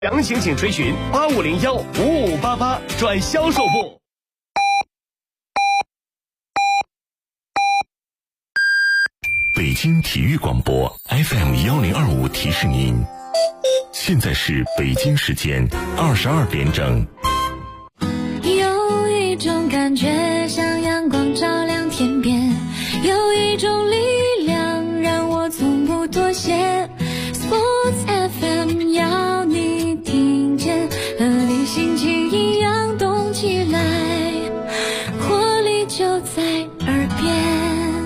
详情请垂询8501-5588转销售部。 北京体育广播 FM1025提示您，现在是北京时间22点整。 有一种感觉像阳光照亮天边，有一种力量让我从不妥协。Sports FM 要你听见，和你心情一样动起来，活力就在耳边。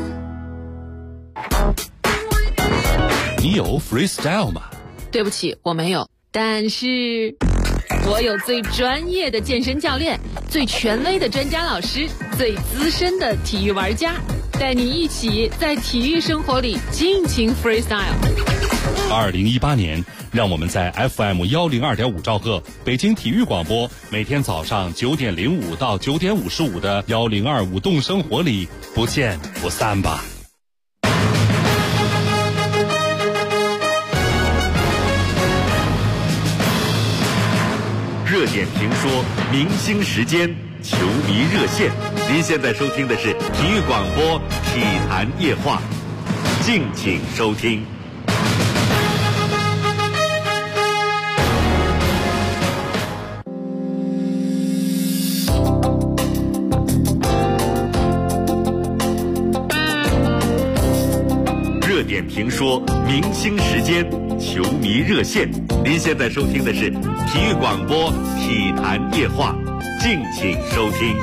你有 freestyle 吗？ 对不起，我没有，但是我有最专业的健身教练，最权威的专家老师，最资深的体育玩家，带你一起在体育生活里尽情 freestyle。 2018年，让我们在 FM102.5兆赫北京体育广播，每天早上9点05到9点55的102舞动生活里不见不散吧。 热点评说，明星时间，球迷热线。您现在收听的是体育广播体坛夜话，敬请收听。热点评说，明星时间，球迷热线。您现在收听的是体育广播体坛夜话，敬请收听。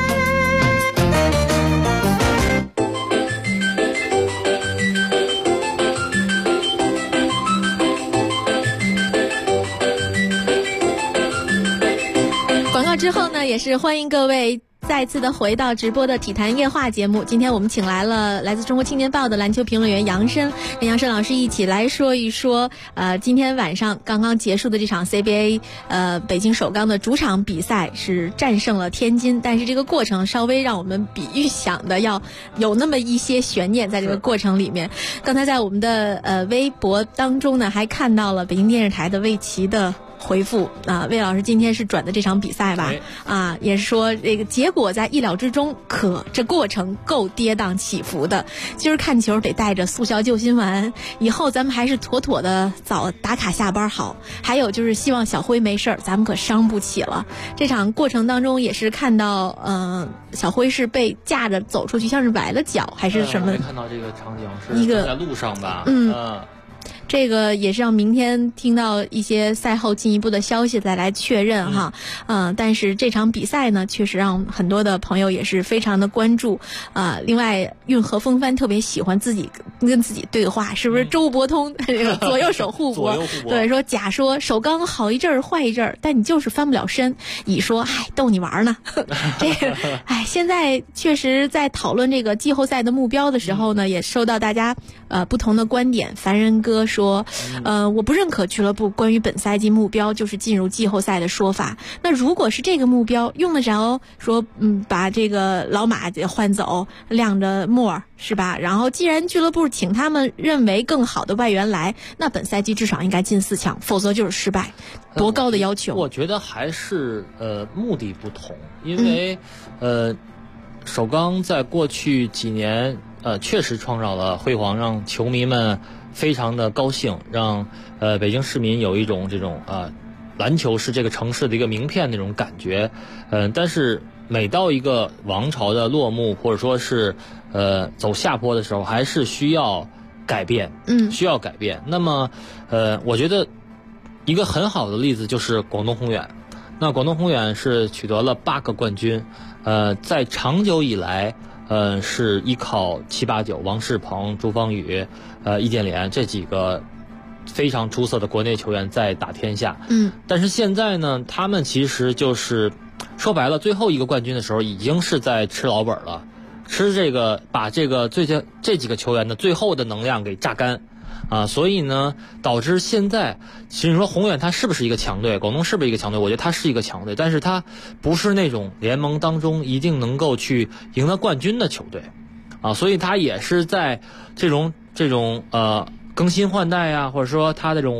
广告之后呢，也是欢迎各位再次的回到直播的体坛夜话节目。今天我们请来了来自中国青年报的篮球评论员杨申，跟杨申老师一起来说一说今天晚上刚刚结束的这场 CBA 北京首钢的主场比赛是战胜了天津，但是这个过程稍微让我们比预想的要有那么一些悬念在这个过程里面。刚才在我们的微博当中呢，还看到了北京电视台的魏琦的回复魏老师今天是转的这场比赛吧？也是说这个结果在意料之中，可这过程够跌宕起伏的。今儿看球得带着速效救心丸，以后咱们还是妥妥的早打卡下班好。还有就是希望小辉没事儿，咱们可伤不起了。这场过程当中也是看到小辉是被架着走出去，像是崴了脚还是什么？ 没看到这个场景是一个在路上吧？ 这个也是让明天听到一些赛后进一步的消息再来确认哈。但是这场比赛呢，确实让很多的朋友也是非常的关注另外运河风帆特别喜欢自己跟自己对话，是不是周伯通这个左右手互搏？对，说甲说首钢好一阵儿坏一阵儿，但你就是翻不了身。乙说逗你玩呢。这个现在确实在讨论这个季后赛的目标的时候呢，也受到大家不同的观点。凡人哥说我不认可俱乐部关于本赛季目标就是进入季后赛的说法。那如果是这个目标，用得着说把这个老马换走，晾着沫是吧？然后既然俱乐部请他们认为更好的外援来，那本赛季至少应该进4强，否则就是失败。多高的要求？ 我觉得还是目的不同，因为首钢在过去几年确实创造了辉煌，让球迷们非常的高兴，让北京市民有一种这种篮球是这个城市的一个名片那种感觉。但是每到一个王朝的落幕，或者说是走下坡的时候，还是需要改变，需要改变。那么我觉得一个很好的例子就是广东宏远。那广东宏远是取得了8个冠军，在长久以来是依靠7、8、9王仕鹏、朱芳雨、易建联这几个非常出色的国内球员在打天下。但是现在呢，他们其实就是说白了，最后一个冠军的时候已经是在吃老本了，吃这个把这个这几个球员的最后的能量给榨干。所以呢，导致现在其实你说宏远他是不是一个强队，广东是不是一个强队，我觉得他是一个强队，但是他不是那种联盟当中一定能够去赢得冠军的球队所以他也是在这种更新换代或者说他这种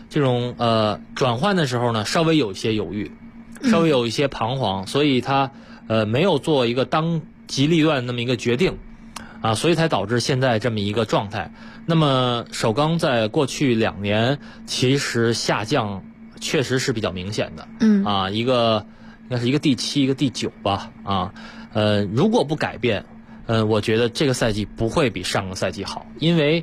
这种转换的时候呢，稍微有一些犹豫，稍微有一些彷徨，所以他没有做一个当机立断那么一个决定啊，所以才导致现在这么一个状态。那么首钢在过去2年其实下降确实是比较明显的，应该是一个第7，一个第9吧，如果不改变，我觉得这个赛季不会比上个赛季好，因为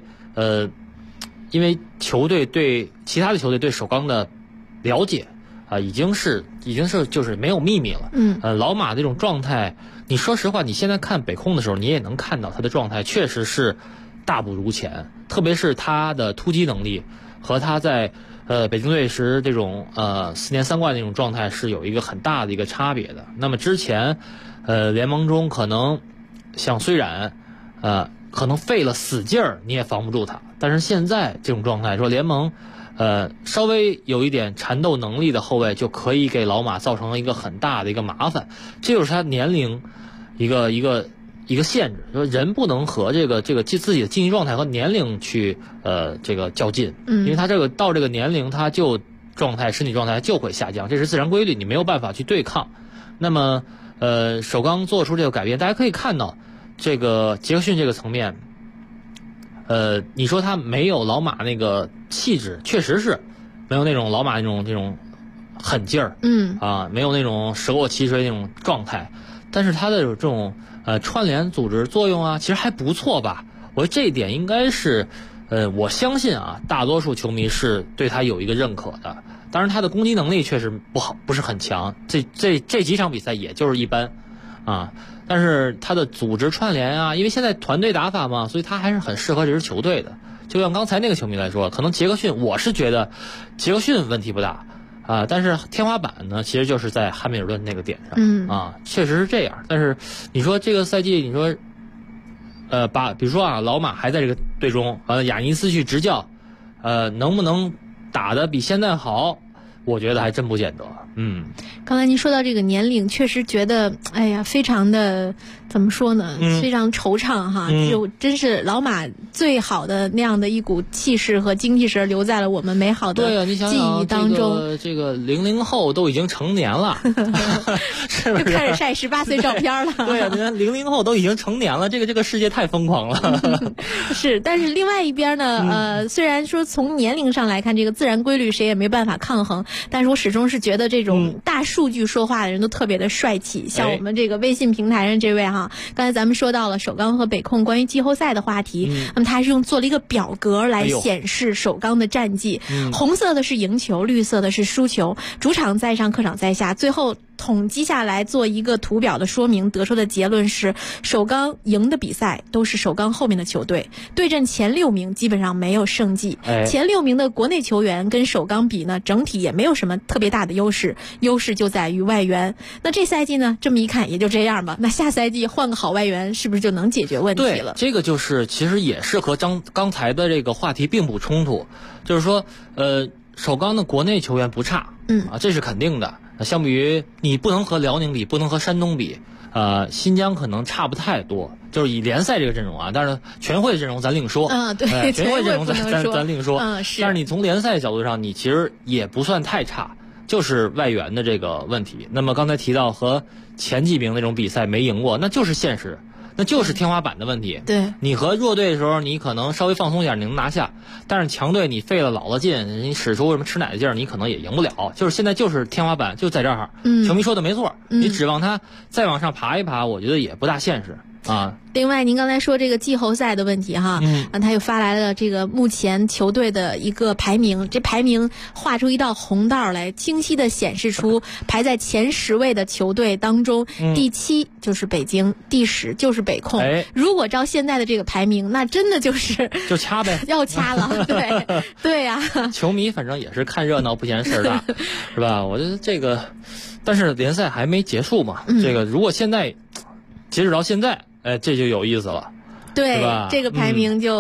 球队对其他的球队对首钢的了解已经是就是没有秘密了，老马这种状态，你说实话，你现在看北控的时候，你也能看到他的状态确实是大不如前，特别是他的突击能力和他在北京队时这种4年3冠的那种状态是有一个很大的一个差别的。那么之前联盟中可能像虽然可能费了死劲儿你也防不住他，但是现在这种状态说联盟稍微有一点缠斗能力的后卫就可以给老马造成了一个很大的一个麻烦，这就是他年龄一个限制，说人不能和这个自己的竞技状态和年龄去这个较劲，因为他到这个年龄他就身体状态就会下降，这是自然规律，你没有办法去对抗。那么首钢做出这个改变，大家可以看到这个杰克逊这个层面，你说他没有老马那个气质，确实是没有那种老马那种狠劲儿，没有那种舍我其谁那种状态，但是他的这种串联组织作用啊，其实还不错吧。我觉得这一点应该是我相信大多数球迷是对他有一个认可的。当然他的攻击能力确实不是很强，这几场比赛也就是一般但是他的组织串联因为现在团队打法嘛，所以他还是很适合这支球队的。就像刚才那个球迷来说，可能杰克逊，我是觉得杰克逊问题不大但是天花板呢，其实就是在汉密尔顿那个点上确实是这样。但是你说这个赛季，你说比如说老马还在这个队中，雅尼斯去执教，能不能打得比现在好？我觉得还真不见得。 刚才您说到这个年龄，确实觉得非常的怎么说呢，非常惆怅就真是老马最好的那样的一股气势和精气神留在了我们美好的记忆当中。 这个00后都已经成年了是不是？ 就开始晒18岁照片了对00后都已经成年了，这个世界太疯狂了是，但是另外一边呢虽然说从年龄上来看，这个自然规律谁也没办法抗衡，但是我始终是觉得这种大数据说话的人都特别的帅气，像我们这个微信平台上这位刚才咱们说到了首钢和北控关于季后赛的话题，那么他是做了一个表格来显示首钢的战绩，红色的是赢球，绿色的是输球，主场在上，客场在下，最后统计下来做一个图表的说明，得出的结论是首钢赢的比赛都是首钢后面的球队，对阵前6名基本上没有胜绩，前6名的国内球员跟首钢比呢，整体也没有什么特别大的优势就在于外援。那这赛季呢，这么一看也就这样吧，那下赛季换个好外援是不是就能解决问题了？ 对，这个就是其实也是和刚才的这个话题并不冲突，就是说首钢的国内球员不差，这是肯定的。相比于你不能和辽宁比，不能和山东比，新疆可能差不太多，就是以联赛这个阵容但是全会阵容咱另说对， 全会阵容咱另说但是你从联赛角度上，你其实也不算太差，就是外援的这个问题。那么刚才提到和前几名那种比赛没赢过，那就是现实，那就是天花板的问题。 对， 你和弱队的时候，你可能稍微放松一点，你能拿下；但是强队你费了老了劲，你使出什么吃奶的劲儿，你可能也赢不了。就是现在就是天花板就在这儿。球迷说的没错，你指望他再往上爬一爬，我觉得也不大现实。 另外您刚才说这个季后赛的问题他又发来了这个目前球队的一个排名，这排名画出一道红道来，清晰的显示出排在前10位的球队当中，第7就是北京，第10就是北控。如果照现在的这个排名，那真的就掐呗， 要掐了。对呀， 球迷反正也是看热闹不嫌事儿大是吧？我觉得这个，但是联赛还没结束嘛，这个如果现在截止到现在这就有意思了， 对，这个排名就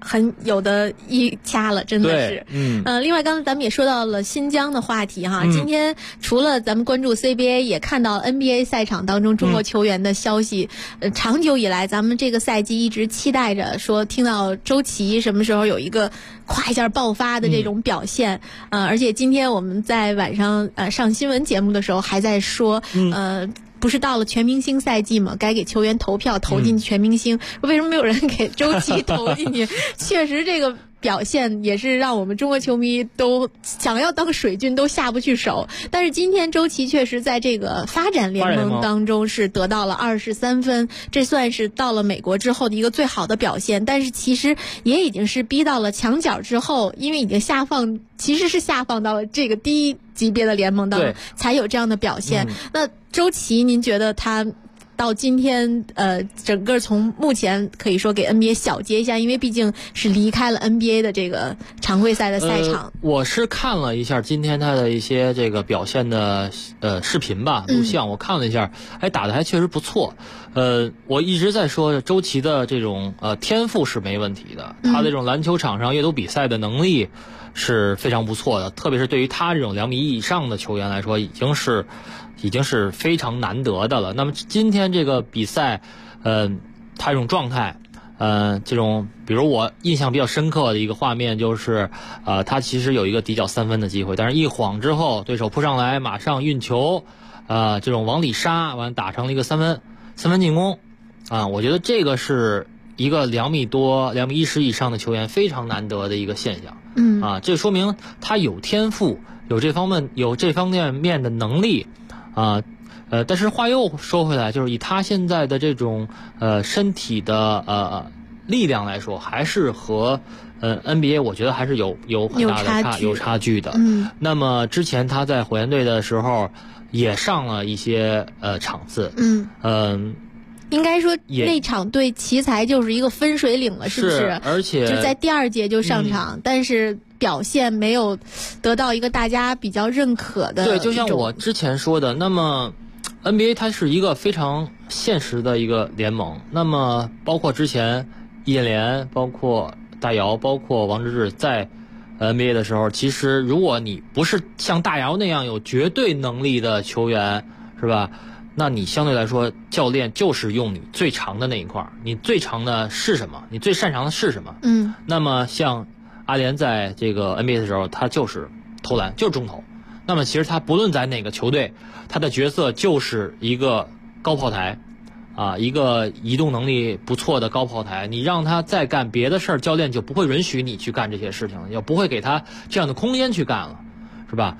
很有的一掐了，真的是。另外刚才咱们也说到了新疆的话题哈，今天除了咱们关注 CBA， 也看到 NBA 赛场当中中国球员的消息。长久以来，咱们这个赛季一直期待着说，听到周琦什么时候有一个咵一下爆发的这种表现。而且今天我们在晚上上新闻节目的时候还在说，不是到了全明星赛季吗？该给球员投票投进全明星，为什么没有人给周琦投进去？确实这个表现也是让我们中国球迷都想要当水军都下不去手。但是今天周琦确实在这个发展联盟当中是得到了23分，这算是到了美国之后的一个最好的表现。但是其实也已经是逼到了墙角之后，因为已经其实是下放到了这个低一级别的联盟当中才有这样的表现。那周琦您觉得他到今天整个从目前可以说给 NBA 小结一下，因为毕竟是离开了 NBA 的这个常规赛的赛场。 我是看了一下今天他的一些这个表现的视频吧，录像，我看了一下，打得还确实不错。我一直在说周琦的这种天赋是没问题的，他这种篮球场上阅读比赛的能力是非常不错的，特别是对于他这种2米1以上的球员来说，已经是非常难得的了。那么今天这个比赛，他这种状态，这种比如我印象比较深刻的一个画面就是，他其实有一个底角3分的机会，但是一晃之后，对手扑上来，马上运球，这种往里杀，完打成了一个三分进攻，我觉得这个是一个2米多、2米10以上的球员非常难得的一个现象。这说明他有天赋，有这方面的能力。但是话又说回来，就是以他现在的这种身体的力量来说，还是和NBA 我觉得还是有很大的差距的。那么之前他在火焰队的时候也上了一些场次。 应该说那场对奇才就是一个分水岭了，是不是？ 而且就在第2节就上场，但是表现没有得到一个大家比较认可的。 对，就像我之前说的，那么 NBA 它是一个非常现实的一个联盟，那么包括之前易建联，包括大姚，包括王治郅在NBA 的时候，其实如果你不是像大姚那样有绝对能力的球员，是吧？那你相对来说，教练就是用你最长的那一块，你最长的是什么？你最擅长的是什么？那么像阿联在这个 NBA 的时候，他就是投篮，就是中投。那么其实他不论在哪个球队，他的角色就是一个高炮台，一个移动能力不错的高炮台。你让他再干别的事儿，教练就不会允许你去干这些事情，也不会给他这样的空间去干了，是吧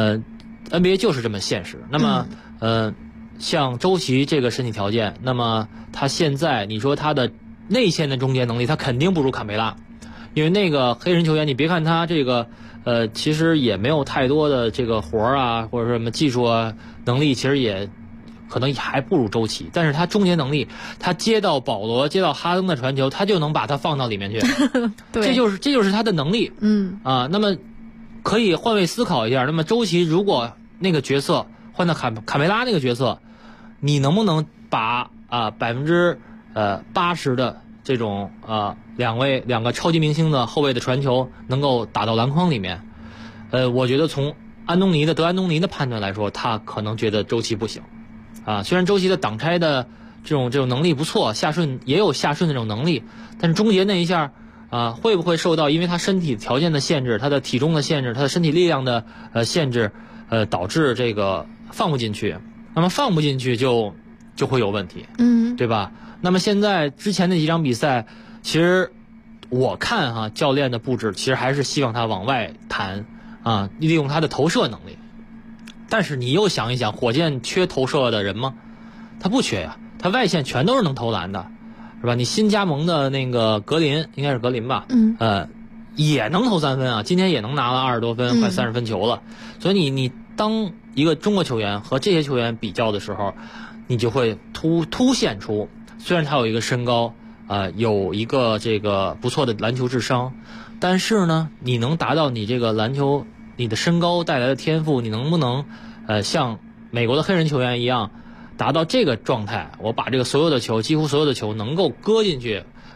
？NBA 就是这么现实。那么像周琦这个身体条件，那么他现在你说他的内线的终结能力，他肯定不如坎培拉，因为那个黑人球员，你别看他这个其实也没有太多的这个活啊，或者说什么技术啊能力，其实也可能还不如周琦，但是他终结能力，他接到保罗、接到哈登的传球，他就能把他放到里面去， 对， 这就是他的能力。那么可以换位思考一下，那么周琦如果那个角色换到坎培拉那个角色，你能不能把80%的这种两个超级明星的后卫的传球能够打到篮筐里面？我觉得从德安东尼的判断来说，他可能觉得周琦不行。虽然周琦的挡拆的这种能力不错，也有下顺的这种能力，但是终结那一下会不会受到因为他身体条件的限制、他的体重的限制、他的身体力量的限制，导致这个放不进去？那么放不进去就会有问题，对吧？那么现在之前的几场比赛，其实我看教练的布置其实还是希望他往外弹利用他的投射能力。但是你又想一想，火箭缺投射的人吗？他不缺呀，他外线全都是能投篮的，是吧？你新加盟的那个格林，应该是格林吧？也能投3分今天也能拿了20多分，快30分球了。所以你当一个中国球员和这些球员比较的时候，你就会凸显出，虽然他有一个身高，有一个这个不错的篮球智商，但是呢，你能达到你这个篮球你的身高带来的天赋，你能不能像美国的黑人球员一样达到这个状态？我把这个几乎所有的球能够搁进去，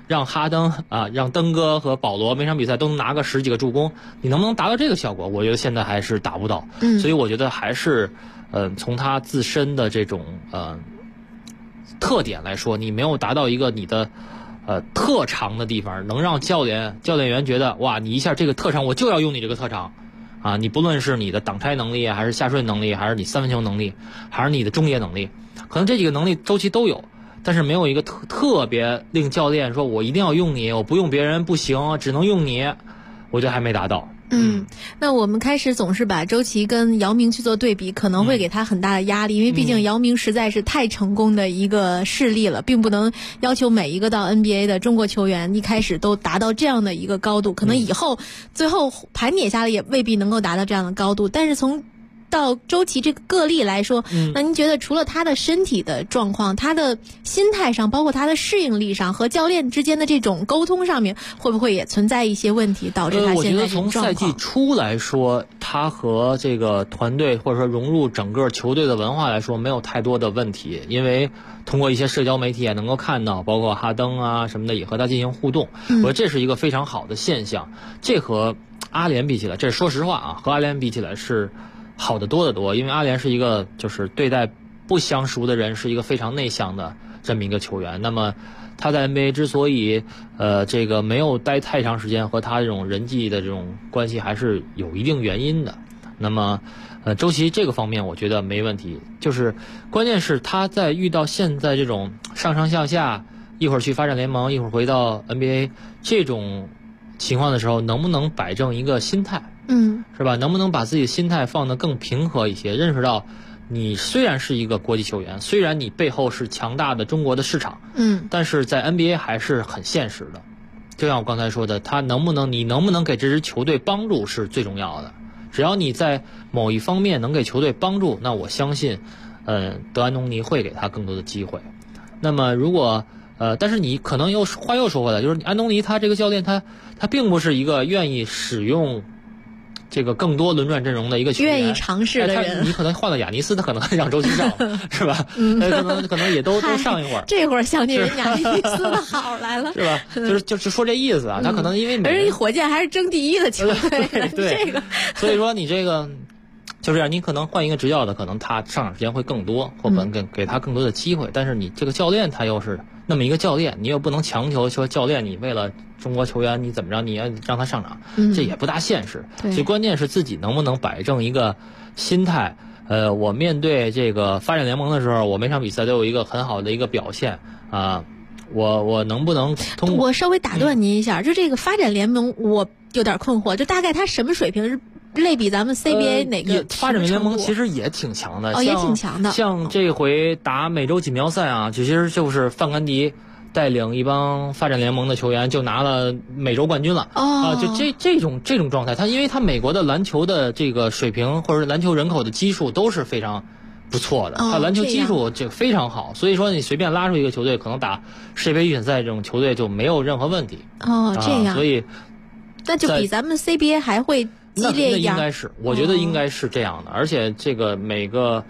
让哈登啊，让登哥和保罗每场比赛都能拿个10几个助攻，你能不能达到这个效果？我觉得现在还是达不到。所以我觉得还是从他自身的这种特点来说，你没有达到一个你的特长的地方，能让教练员觉得哇，你一下这个特长我就要用你这个特长啊！你不论是你的挡拆能力，还是下顺能力，还是你三分球能力，还是你的终结能力，可能这几个能力周琦都有，但是没有一个特别令教练说我一定要用你，我不用别人不行，只能用你，我觉得还没达到。 那我们开始总是把周琦跟姚明去做对比，可能会给他很大的压力，因为毕竟姚明实在是太成功的一个事例了，并不能要求每一个到 NBA 的中国球员一开始都达到这样的一个高度，可能以后最后盘点下来也未必能够达到这样的高度。但是从到周琦这个个例来说，那您觉得除了他的身体的状况，他的心态上，包括他的适应力上，和教练之间的这种沟通上面，会不会也存在一些问题，导致他现在这种状况？ 我觉得从赛季初来说，他和这个团队或者说融入整个球队的文化来说，没有太多的问题，因为通过一些社交媒体也能够看到，包括哈登啊什么的也和他进行互动，我觉得这是一个非常好的现象。这和阿联比起来，这说实话啊，和阿联比起来是好得多得多，因为阿联是一个就是对待不相熟的人是一个非常内向的这么一个球员。那么他在 NBA 之所以这个没有待太长时间，和他这种人际的这种关系还是有一定原因的。那么周琦这个方面我觉得没问题，就是关键是他在遇到现在这种上上下下，一会儿去发展联盟，一会儿回到 NBA 这种情况的时候，能不能摆正一个心态？是吧？能不能把自己的心态放得更平和一些？认识到你虽然是一个国际球员，虽然你背后是强大的中国的市场，但是在 NBA 还是很现实的。就像我刚才说的，你能不能给这支球队帮助是最重要的。只要你在某一方面能给球队帮助，那我相信，德安东尼会给他更多的机会。那么如果但是你可能话又说回来，就是安东尼他这个教练他并不是一个愿意使用这个更多轮转阵容的一个球员， 愿意尝试的人。 你可能换了亚尼斯，他可能让周琦上，是吧？可能也都上一会儿。 这会儿想起人亚尼斯的好来了， 是吧？就是说这意思啊。他可能因为而火箭还是争第一的球队， 对这个，所以说你这个就是这样，你可能换一个执教的，可能他上场时间会更多，或者给他更多的机会。但是你这个教练他又是那么一个教练，你又不能强求说教练你为了中国球员你怎么着，你要让他上场，这也不大现实。所以关键是自己能不能摆正一个心态。我面对这个发展联盟的时候，我每场比赛都有一个很好的一个表现啊。我能不能通过？ 我稍微打断您一下，就这个发展联盟，我有点困惑，就大概它什么水平？类比咱们 CBA 哪个发展联盟其实也挺强的， 也挺强的。 像这回打美洲锦标赛啊，其实就是范甘迪带领一帮发展联盟的球员就拿了美洲冠军了。就这种状态，因为他美国的篮球的这个水平或者篮球人口的基数都是非常不错的，他篮球基础就非常好，所以说你随便拉出一个球队，可能打世界杯预选赛这种球队就没有任何问题。 这样， 所以那就比咱们 CBA 还会激烈一点。 那应该是，我觉得应该是这样的。而且这个几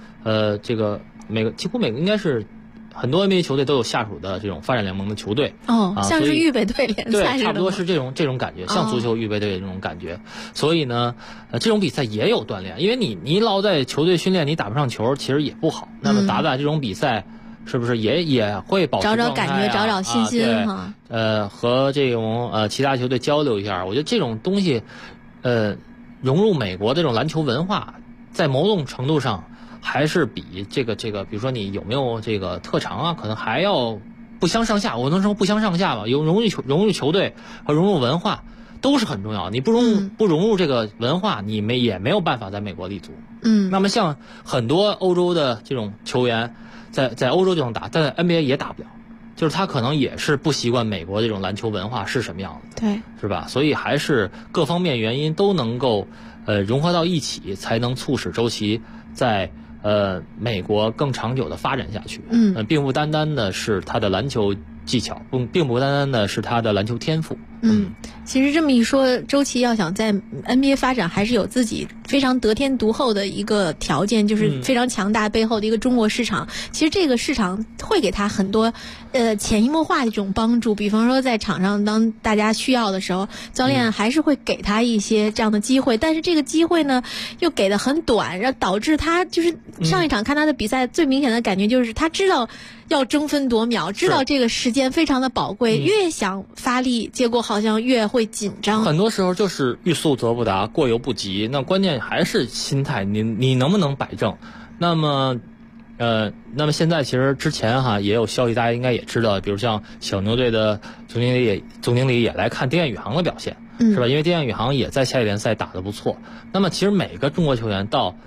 乎每个应该是很多 NBA 球队都有下属的这种发展联盟的球队。 像是预备队联赛， 对，差不多是这种感觉，像足球预备队这种感觉。所以呢，这种比赛也有锻炼，因为你老在球队训练，你打不上球，其实也不好。那么打这种比赛，是不是也会保持找感觉，找信心哈？和这种其他球队交流一下，我觉得这种东西，融入美国这种篮球文化，在某种程度上还是比这个，比如说你有没有这个特长啊，可能还要不相上下。我能说不相上下吧？融入球队和融入文化都是很重要。你不融入这个文化，你也没有办法在美国立足。那么像很多欧洲的这种球员，在欧洲就能打，但在 NBA 也打不了。就是他可能也是不习惯美国这种篮球文化是什么样的， 对， 是吧？所以还是各方面原因都能够融合到一起，才能促使周琦在美国更长久的发展下去。并不单单的是他的篮球技巧，并不单单的是他的篮球天赋， 其实这么一说，周琦要想在 NBA 发展，还是有自己非常得天独厚的一个条件，就是非常强大背后的一个中国市场。其实这个市场会给他很多潜移默化的这种帮助，比方说在场上当大家需要的时候，教练还是会给他一些这样的机会，但是这个机会呢又给的很短，然后导致他就是上一场看他的比赛，最明显的感觉就是他知道要争分夺秒，知道这个时间非常的宝贵，越想发力，结果好像越会紧张。 很多时候就是欲速则不达，过犹不及。那关键还是心态，你能不能摆正？那么现在其实之前也有消息，大家应该也知道，比如像小牛队的总经理也来看丁彦雨航的表现，是吧？因为丁彦雨航也在夏季联赛打得不错。那么其实每个中国球员到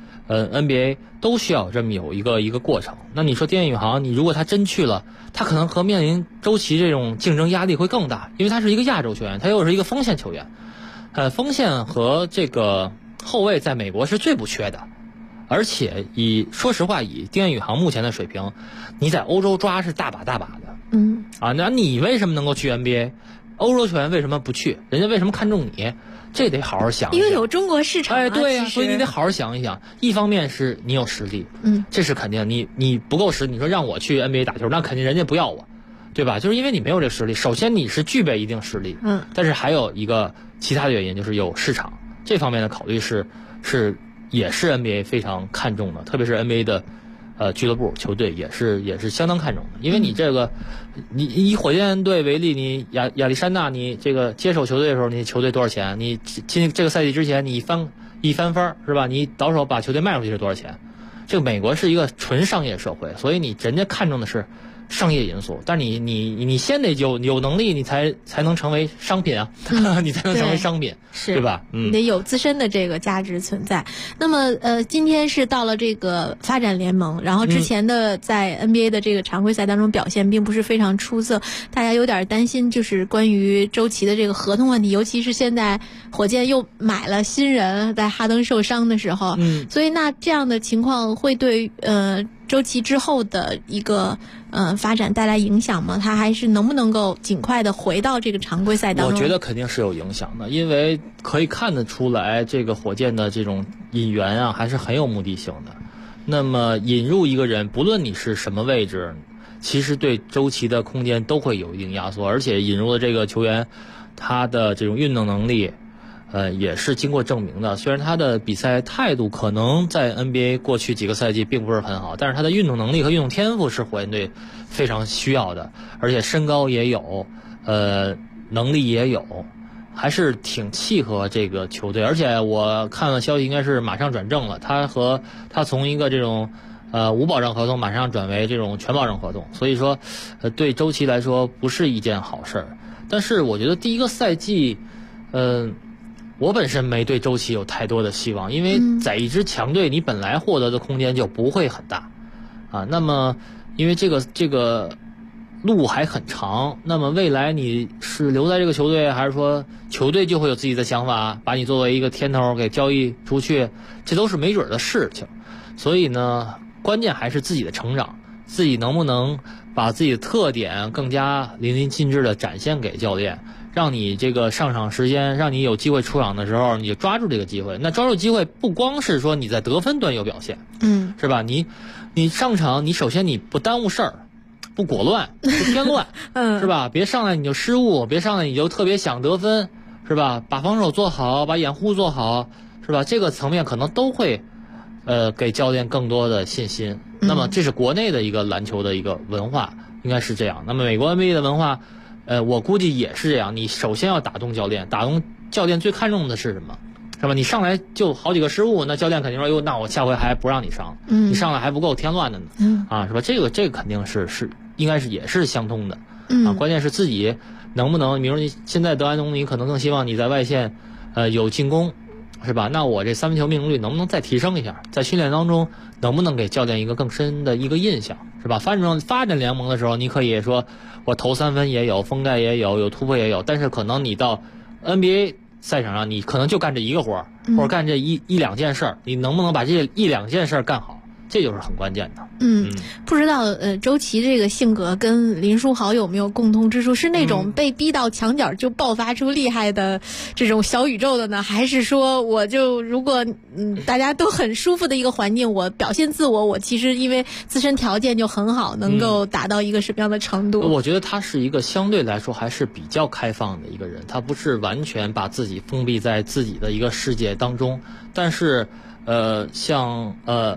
NBA 都需要这么有一个过程。那你说丁彦雨航，你如果他真去了，他可能和面临周琦这种竞争压力会更大，因为他是一个亚洲球员，他又是一个锋线球员。锋线和这个后卫在美国是最不缺的，而且说实话，以丁彦雨航目前的水平，你在欧洲抓是大把的。那你为什么能够去 NBA？ 欧洲球员为什么不去？人家为什么看中你？这得好好想一想， 因为有中国市场对呀，所以你得好好想一想。一方面是你有实力，这是肯定。你不够实力，你说让我去 NBA 打球，那肯定人家不要我，对吧？就是因为你没有这个实力。首先你是具备一定实力，但是还有一个其他的原因，就是有市场这方面的考虑也是 NBA 非常看重的，特别是 NBA 的俱乐部球队也是相当看重的。因为你这个你以火箭队为例，你亚历山大，你这个接手球队的时候，你球队多少钱？你进这个赛季之前，你一翻番是吧？你倒手把球队卖出去是多少钱？这个美国是一个纯商业社会，所以人家看重的是商业因素，但你先得有能力，你才能成为商品啊，你才能成为商品，对吧？ 你得有自身的这个价值存在。那么今天是到了这个发展联盟，然后之前的在 NBA 的这个常规赛当中表现并不是非常出色，大家有点担心，就是关于周琦的这个合同问题，尤其是现在火箭又买了新人，在哈登受伤的时候，所以那这样的情况会对周琦之后的一个发展带来影响吗？他还是能不能够尽快的回到这个常规赛当中？ 我觉得肯定是有影响的，因为可以看得出来，这个火箭的这种引援还是很有目的性的。那么引入一个人，不论你是什么位置，其实对周琦的空间都会有一定压缩，而且引入的这个球员，他的这种运动能力也是经过证明的。虽然他的比赛态度可能在 NBA 过去几个赛季并不是很好，但是他的运动能力和运动天赋是火箭队非常需要的，而且身高也有，能力也有，还是挺契合这个球队。而且我看了消息，应该是马上转正了，他从一个这种无保障合同马上转为这种全保障合同，所以说对周琦来说不是一件好事儿。但是我觉得第一个赛季我本身没对周琦有太多的希望，因为在一支强队，你本来获得的空间就不会很大，那么因为这个路还很长，那么未来你是留在这个球队，还是说球队就会有自己的想法，把你作为一个天头给交易出去，这都是没准的事情。所以呢，关键还是自己的成长，自己能不能把自己的特点更加淋漓尽致的展现给教练，让你这个上场时间，让你有机会出场的时候，你就抓住这个机会。那抓住机会不光是说你在得分端有表现，是吧？你上场，你首先你不耽误事儿，不裹乱，不添乱，是吧？别上来你就失误，别上来你就特别想得分，是吧？把防守做好，把掩护做好，是吧？这个层面可能都会给教练更多的信心。那么这是国内的一个篮球的一个文化，应该是这样。那么美国 NBA 的文化，我估计也是这样。你首先要打动教练，打动教练最看重的是什么？是吧？你上来就好几个失误，那教练肯定说，哟，那我下回还不让你上，你上来还不够添乱的呢，是吧？这个肯定是应该是也是相通的，关键是自己能不能，比如你现在德安东尼可能更希望你在外线，有进攻，是吧？那我这三分球命中率能不能再提升一下？在训练当中能不能给教练一个更深的一个印象，是吧？发展联盟的时候，你可以说我投三分也有，封盖也有突破也有，但是可能你到 NBA 赛场上，你可能就干这一个活，或者干这一两件事儿，你能不能把这一两件事儿干好？ 这就是很关键的。 不知道周琦这个性格跟林书豪有没有共通之处？是那种被逼到墙角就爆发出厉害的这种小宇宙的呢，还是说我就如果大家都很舒服的一个环境，我表现自我，我其实因为自身条件就很好，能够达到一个什么样的程度？ 我觉得他是一个相对来说还是比较开放的一个人，他不是完全把自己封闭在自己的一个世界当中。但是像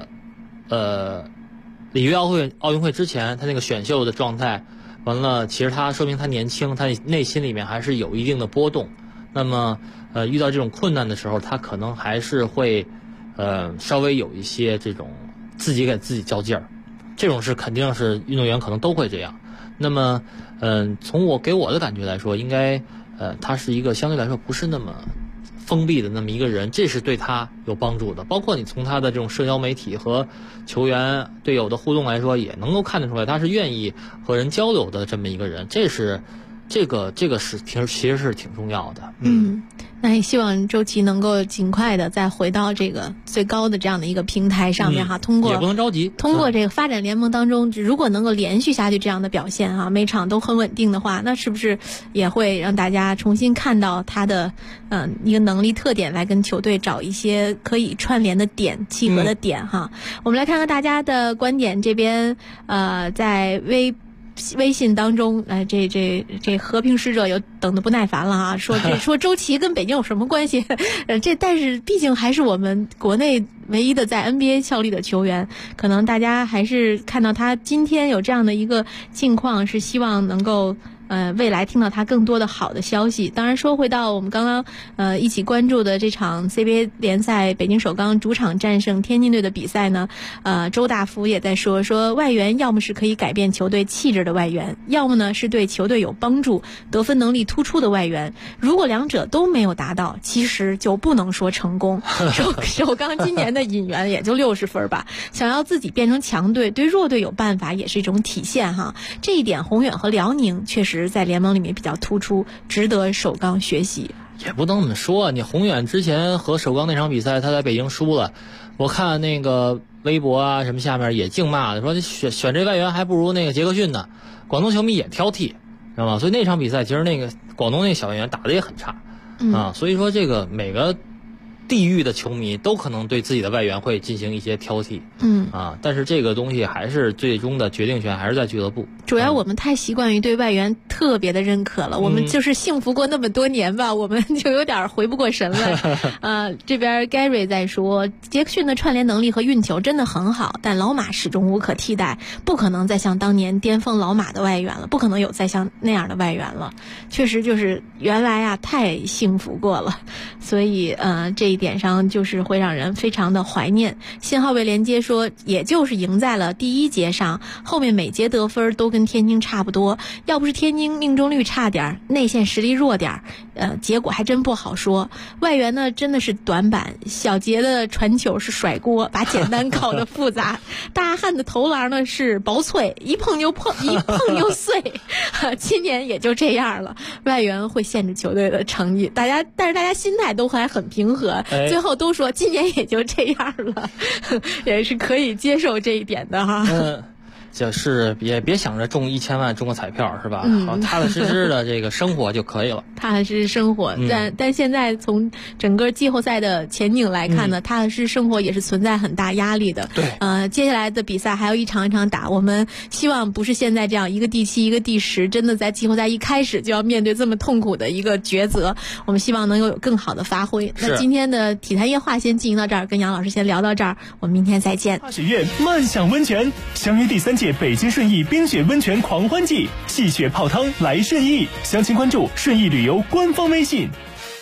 里约奥运会之前他那个选秀的状态完了，其实他说明他年轻，他内心里面还是有一定的波动。那么遇到这种困难的时候，他可能还是会稍微有一些这种自己给自己较劲儿，这种是肯定是运动员可能都会这样。那么从给我的感觉来说，应该他是一个相对来说不是那么封闭的那么一个人，这是对他有帮助的。包括你从他的这种社交媒体和球员队友的互动来说，也能够看得出来他是愿意和人交流的这么一个人，这个是其实是挺重要的。 那也希望周琦能够尽快的再回到这个最高的这样的一个平台上面哈，通过也不能着急， 通过这个发展联盟当中，如果能够连续下去这样的表现哈，每场都很稳定的话，那是不是也会让大家重新看到他的一个能力特点，来跟球队找一些可以串联的点、契合的点哈。我们来看看大家的观点，这边在微信当中，这和平使者有等得不耐烦了啊，说周琦跟北京有什么关系？但是毕竟还是我们国内唯一的在 NBA 效力的球员，可能大家还是看到他今天有这样的一个境况，是希望能够未来听到他更多的好的消息。当然说回到我们刚刚一起关注的这场 CBA 联赛，北京首钢主场战胜天津队的比赛呢，周大福也在说外援要么是可以改变球队气质的外援，要么呢是对球队有帮助、得分能力突出的外援。如果两者都没有达到，其实就不能说成功。首钢今年的引援也就60分吧，想要自己变成强队，对弱队有办法也是一种体现哈。这一点宏远和辽宁确实在联盟里面比较突出，值得首钢学习。 也不能这么说，你宏远之前和首钢那场比赛他在北京输了，我看那个微博啊什么下面也净骂的，说选这外援还不如那个杰克逊呢。广东球迷也挑剔，知道吗？所以那场比赛其实那个广东那小演员打得也很差啊。所以说这个每个地域的球迷都可能对自己的外援会进行一些挑剔，但是这个东西还是最终的决定权还是在俱乐部。 主要我们太习惯于对外援特别的认可了，我们就是幸福过那么多年吧，我们就有点回不过神来。这边 Gary 在说，杰克逊的串联能力和运球真的很好，但老马始终无可替代，不可能再像当年巅峰老马的外援了，不可能有再像那样的外援了。确实就是原来啊太幸福过了，所以这一点上就是会让人非常的怀念。信号位连接说，也就是赢在了第一节上，后面每节得分都跟天津差不多，要不是天津命中率差点，内线实力弱点，结果还真不好说。外援呢真的是短板，小杰的传球是甩锅，把简单搞得复杂。大汉的投篮呢是薄脆，一碰就碎。今年也就这样了，外援会限制球队的成绩，但是大家心态都还很平和，最后都说今年也就这样了，也是可以接受这一点的哈。 就是也别想着中1000万中个彩票是吧？好，踏踏实实的这个生活就可以了。 踏踏实实生活，但现在从整个季后赛的前景来看呢，踏踏实实生活也是存在很大压力的。 对， 接下来的比赛还有一场一场打，我们希望不是现在这样一个第7一个第10，真的在季后赛一开始就要面对这么痛苦的一个抉择。我们希望能有更好的发挥。那今天的体坛夜话先进行到这儿，跟杨老师先聊到这儿，我们明天再见。 大学院漫享温泉，相约第3届北京顺义冰雪温泉狂欢季，戏雪泡汤来顺义，详情关注顺义旅游官方微信。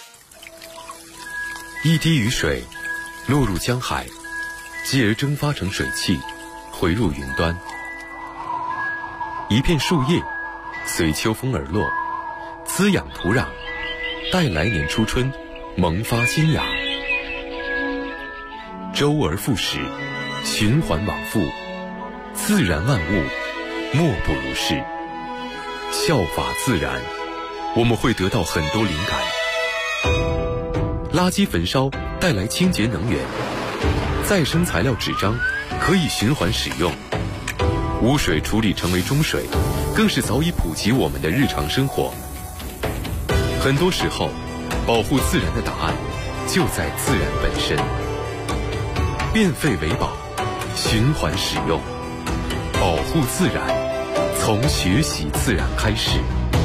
一滴雨水落入江海，继而蒸发成水汽，回入云端。一片树叶随秋风而落，滋养土壤，待来年初春萌发新芽。周而复始，循环往复，自然万物莫不如是。效法自然，我们会得到很多灵感。垃圾焚烧带来清洁能源，再生材料纸张可以循环使用。污水处理成为中水，更是早已普及我们的日常生活。很多时候，保护自然的答案就在自然本身。变废为宝，循环使用，保护自然，从学习自然开始。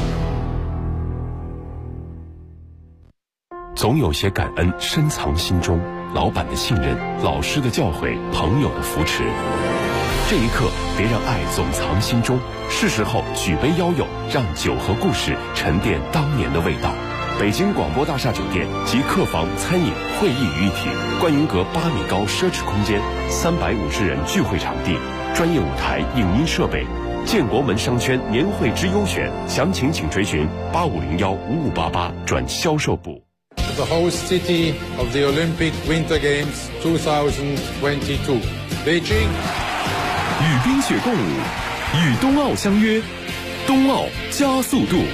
总有些感恩深藏心中，老板的信任，老师的教诲，朋友的扶持。这一刻，别让爱总藏心中，是时候举杯邀友，让酒和故事沉淀当年的味道。北京广播大厦酒店集客房、餐饮、会议于一体，观云阁8米高奢侈空间，350人聚会场地，专业舞台、影音设备。建国门商圈年会之优选，详情请垂询85015588转销售部。 The host city of the Olympic Winter Games 2022, Beijing. 与冰雪共舞，与冬奥相约，冬奥加速度。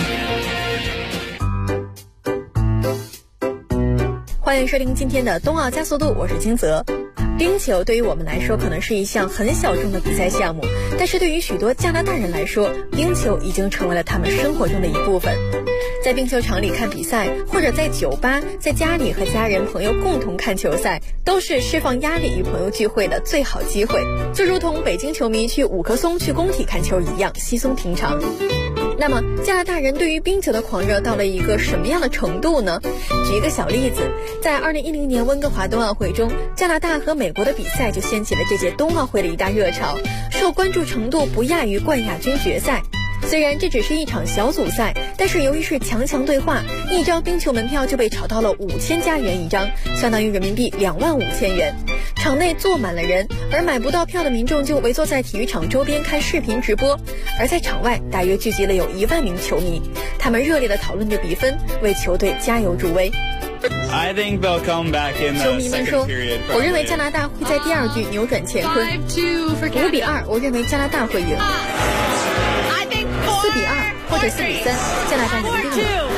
欢迎收听今天的冬奥加速度，我是金泽。冰球对于我们来说可能是一项很小众的比赛项目，但是对于许多加拿大人来说，冰球已经成为了他们生活中的一部分。在冰球场里看比赛，或者在酒吧，在家里和家人朋友共同看球赛，都是释放压力与朋友聚会的最好机会，就如同北京球迷去五棵松去工体看球一样稀松平常。那么加拿大人对于冰球的狂热到了一个什么样的程度呢？举一个小例子，在2010年温哥华冬奥会中，加拿大和美国的比赛就掀起了这届冬奥会的一大热潮，受关注程度不亚于冠亚军决赛。虽然这只是一场小组赛，但是由于是强对话，一张冰球门票就被炒到了5000加元一张，相当于人民币25000元。场内坐满了人，而买不到票的民众就围坐在体育场周边看视频直播，而在场外大约聚集了有1万名球迷，他们热烈地讨论着比分，为球队加油助威。球迷们说，我认为加拿大会在第2局扭转乾坤，5-2，我认为加拿大会赢，4-2或者4-3，加拿大赢定了。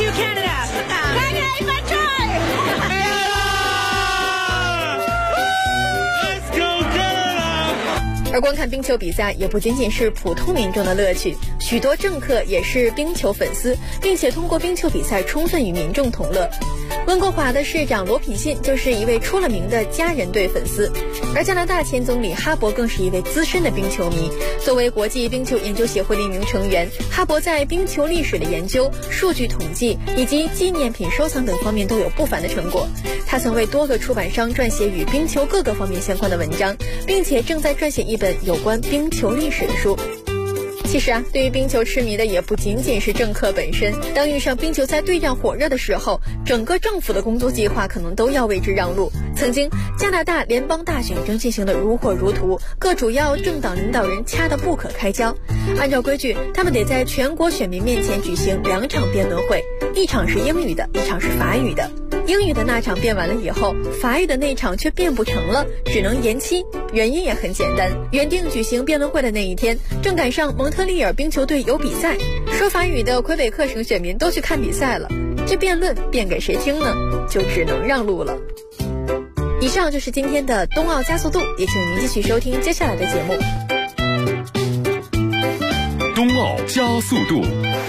而观看冰球比赛也不仅仅是普通民众的乐趣，许多政客也是冰球粉丝，并且通过冰球比赛充分与民众同乐。温哥华的市长罗品信就是一位出了名的家人队粉丝，而加拿大前总理哈珀更是一位资深的冰球迷。作为国际冰球研究协会的一名成员，哈珀在冰球历史的研究、数据统计以及纪念品收藏等方面都有不凡的成果。他曾为多个出版商撰写与冰球各个方面相关的文章，并且正在撰写一本有关冰球历史的书。其实对于冰球痴迷的也不仅仅是政客本身，当遇上冰球赛对战火热的时候，整个政府的工作计划可能都要为之让路。曾经加拿大联邦大选正进行得如火如荼，各主要政党领导人掐得不可开交。按照规矩，他们得在全国选民面前举行2场辩论会，一场是英语的，一场是法语的。英语的那场辩完了以后，法语的那场却辩不成了，只能延期。原因也很简单，原定举行辩论会的那一天，正赶上蒙特利尔冰球队有比赛，说法语的魁北克省选民都去看比赛了，这辩论辩给谁听呢？就只能让路了。以上就是今天的冬奥加速度，也请您继续收听接下来的节目。 冬奥加速度。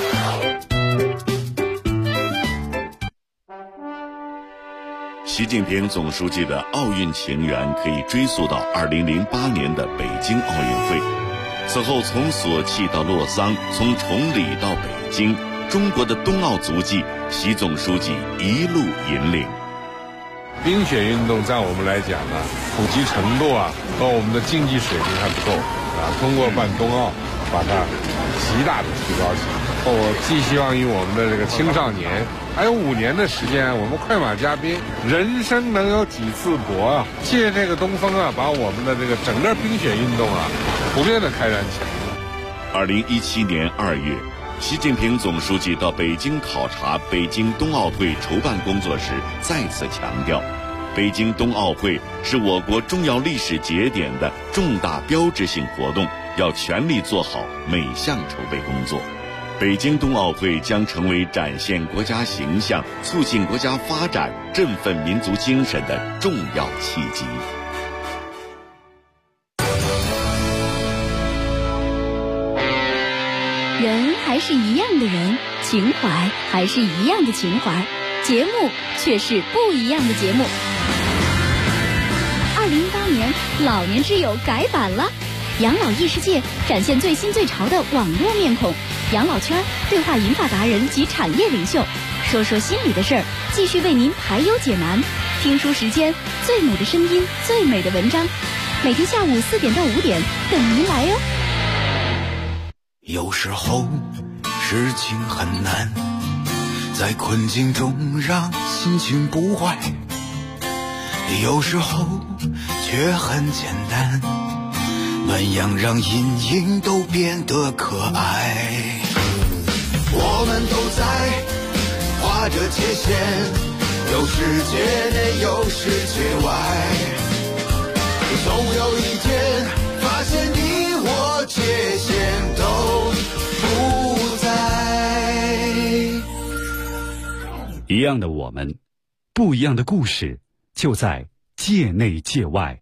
习近平总书记的奥运情缘可以追溯到2008年的北京奥运会。此后从索契到洛桑，从崇礼到北京，中国的冬奥足迹，习总书记一路引领。 冰雪运动在我们来讲呢，普及程度和我们的竞技水平还不够通过办冬奥把它极大的提高起来。我寄希望于我们的这个青少年，还有5年的时间，我们快马加鞭，人生能有几次搏借这个东风把我们的这个整个冰雪运动普遍的开展起来。 2017年2月，习近平总书记到北京考察北京冬奥会筹办工作时，再次强调，北京冬奥会是我国重要历史节点的重大标志性活动，要全力做好每项筹备工作。北京冬奥会将成为展现国家形象、促进国家发展、振奋民族精神的重要契机。 人还是一样的人，情怀还是一样的情怀，节目却是不一样的节目。2018年，老年之友改版了，养老异世界展现最新最潮的网络面孔，养老圈对话银发达人及产业领袖，说说心里的事儿，继续为您排忧解难。听书时间，最美的声音，最美的文章，每天下午4点到5点等您来哟。 有时候事情很难，在困境中让心情不坏，有时候却很简单，暖阳让阴影都变得可爱。我们都在划着界限，有世界内有世界外，总有一天发现你我界限都不在。 一样的我们，不一样的故事，就在界内界外。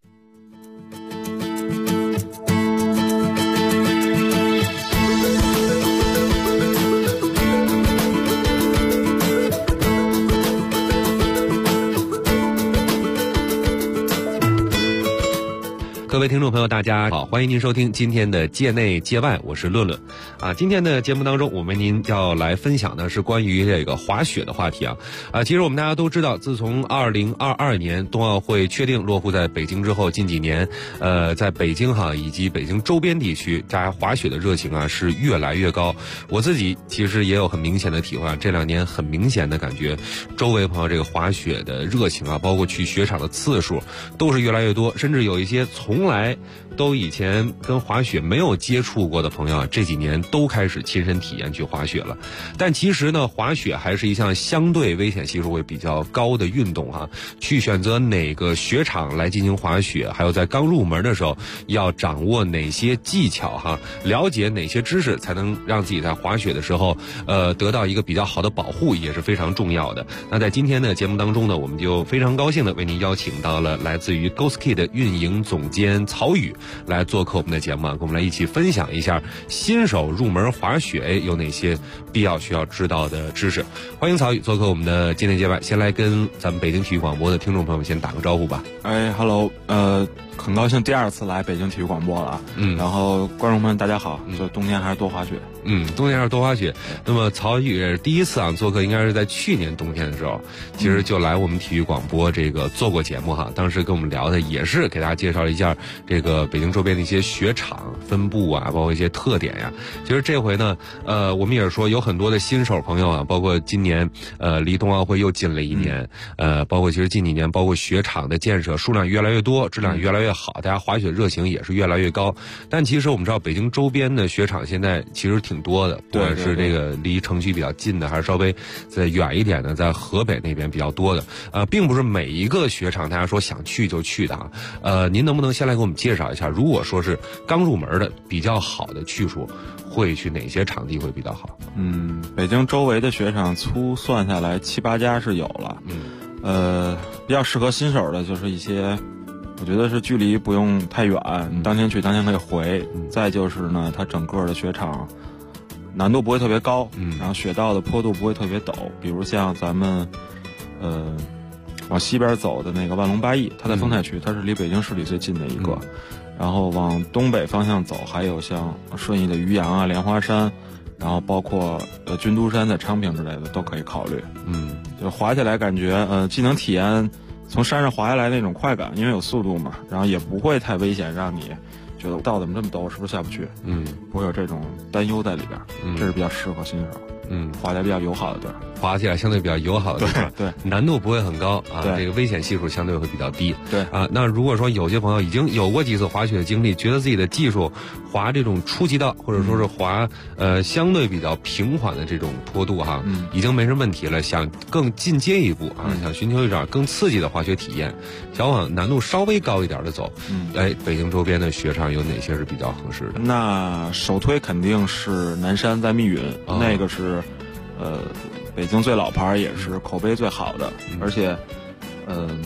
各位听众朋友大家好，欢迎您收听今天的界内界外，我是乐乐今天的节目当中，我们为您要来分享的是关于这个滑雪的话题其实我们大家都知道，自从2022年冬奥会确定落户在北京之后，近几年在北京以及北京周边地区大家滑雪的热情是越来越高。我自己其实也有很明显的体会这2年很明显的感觉，周围朋友这个滑雪的热情包括去雪场的次数都是越来越多，甚至有一些从来都以前跟滑雪没有接触过的朋友这几年都开始亲身体验去滑雪了。但其实呢，滑雪还是一项相对危险系数会比较高的运动去选择哪个雪场来进行滑雪，还有在刚入门的时候要掌握哪些技巧了解哪些知识，才能让自己在滑雪的时候得到一个比较好的保护，也是非常重要的。那在今天的节目当中呢，我们就非常高兴的为您邀请到了来自于 GoSki 的运营总监曹宇来做客我们的节目跟我们来一起分享一下新手入门滑雪有哪些必要需要知道的知识。欢迎曹宇做客我们的界内界外，先来跟咱们北京体育广播的听众朋友们先打个招呼吧。 Hello， 很高兴第2次来北京体育广播了然后观众们大家好，就冬天还是多滑雪。 冬天还是多滑雪。那么曹宇也是第1次做客，应该是在去年冬天的时候，其实就来我们体育广播这个做过节目当时跟我们聊的也是给大家介绍了一下这个北京周边的一些雪场分布包括一些特点呀。其实这回呢我们也是说有很多的新手朋友包括今年离冬奥会又近了1年包括其实近几年包括雪场的建设数量越来越多，质量越来越好，大家滑雪热情也是越来越高。但其实我们知道北京周边的雪场现在其实挺多的，不管是这个离城区比较近的，还是稍微再远一点的，在河北那边比较多的并不是每一个雪场大家说想去就去的您能不能先来给我们介绍一下，如果说是刚入门的比较好的去处，会去哪些场地会比较好？ 北京周围的雪场粗算下来7、8家是有了比较适合新手的就是一些我觉得是距离不用太远当天去当天可以回再就是呢，它整个的雪场难度不会特别高然后雪道的坡度不会特别陡，比如像咱们往西边走的那个万隆8邑，它在丰台区，它是离北京市里最近的一个然后往东北方向走，还有像顺义的渔阳莲花山，然后包括军都山在昌平之类的都可以考虑就滑起来感觉既能体验从山上滑下来那种快感，因为有速度嘛，然后也不会太危险，让你觉得道怎么这么陡，是不是下不去不会有这种担忧在里边这是比较适合新手滑起来比较友好的地儿， 滑起来相对比较友好的地方， 对， 难度不会很高这个危险系数相对会比较低， 对那如果说有些朋友已经有过几次滑雪的经历，觉得自己的技术滑这种初级道或者说是滑相对比较平缓的这种坡度已经没什么问题了，想更进阶一步想寻求一点更刺激的滑雪体验，想往难度稍微高一点的走北京周边的雪场有哪些是比较合适的？ 那首推肯定是南山在密云那个是北京最老牌也是口碑最好的而且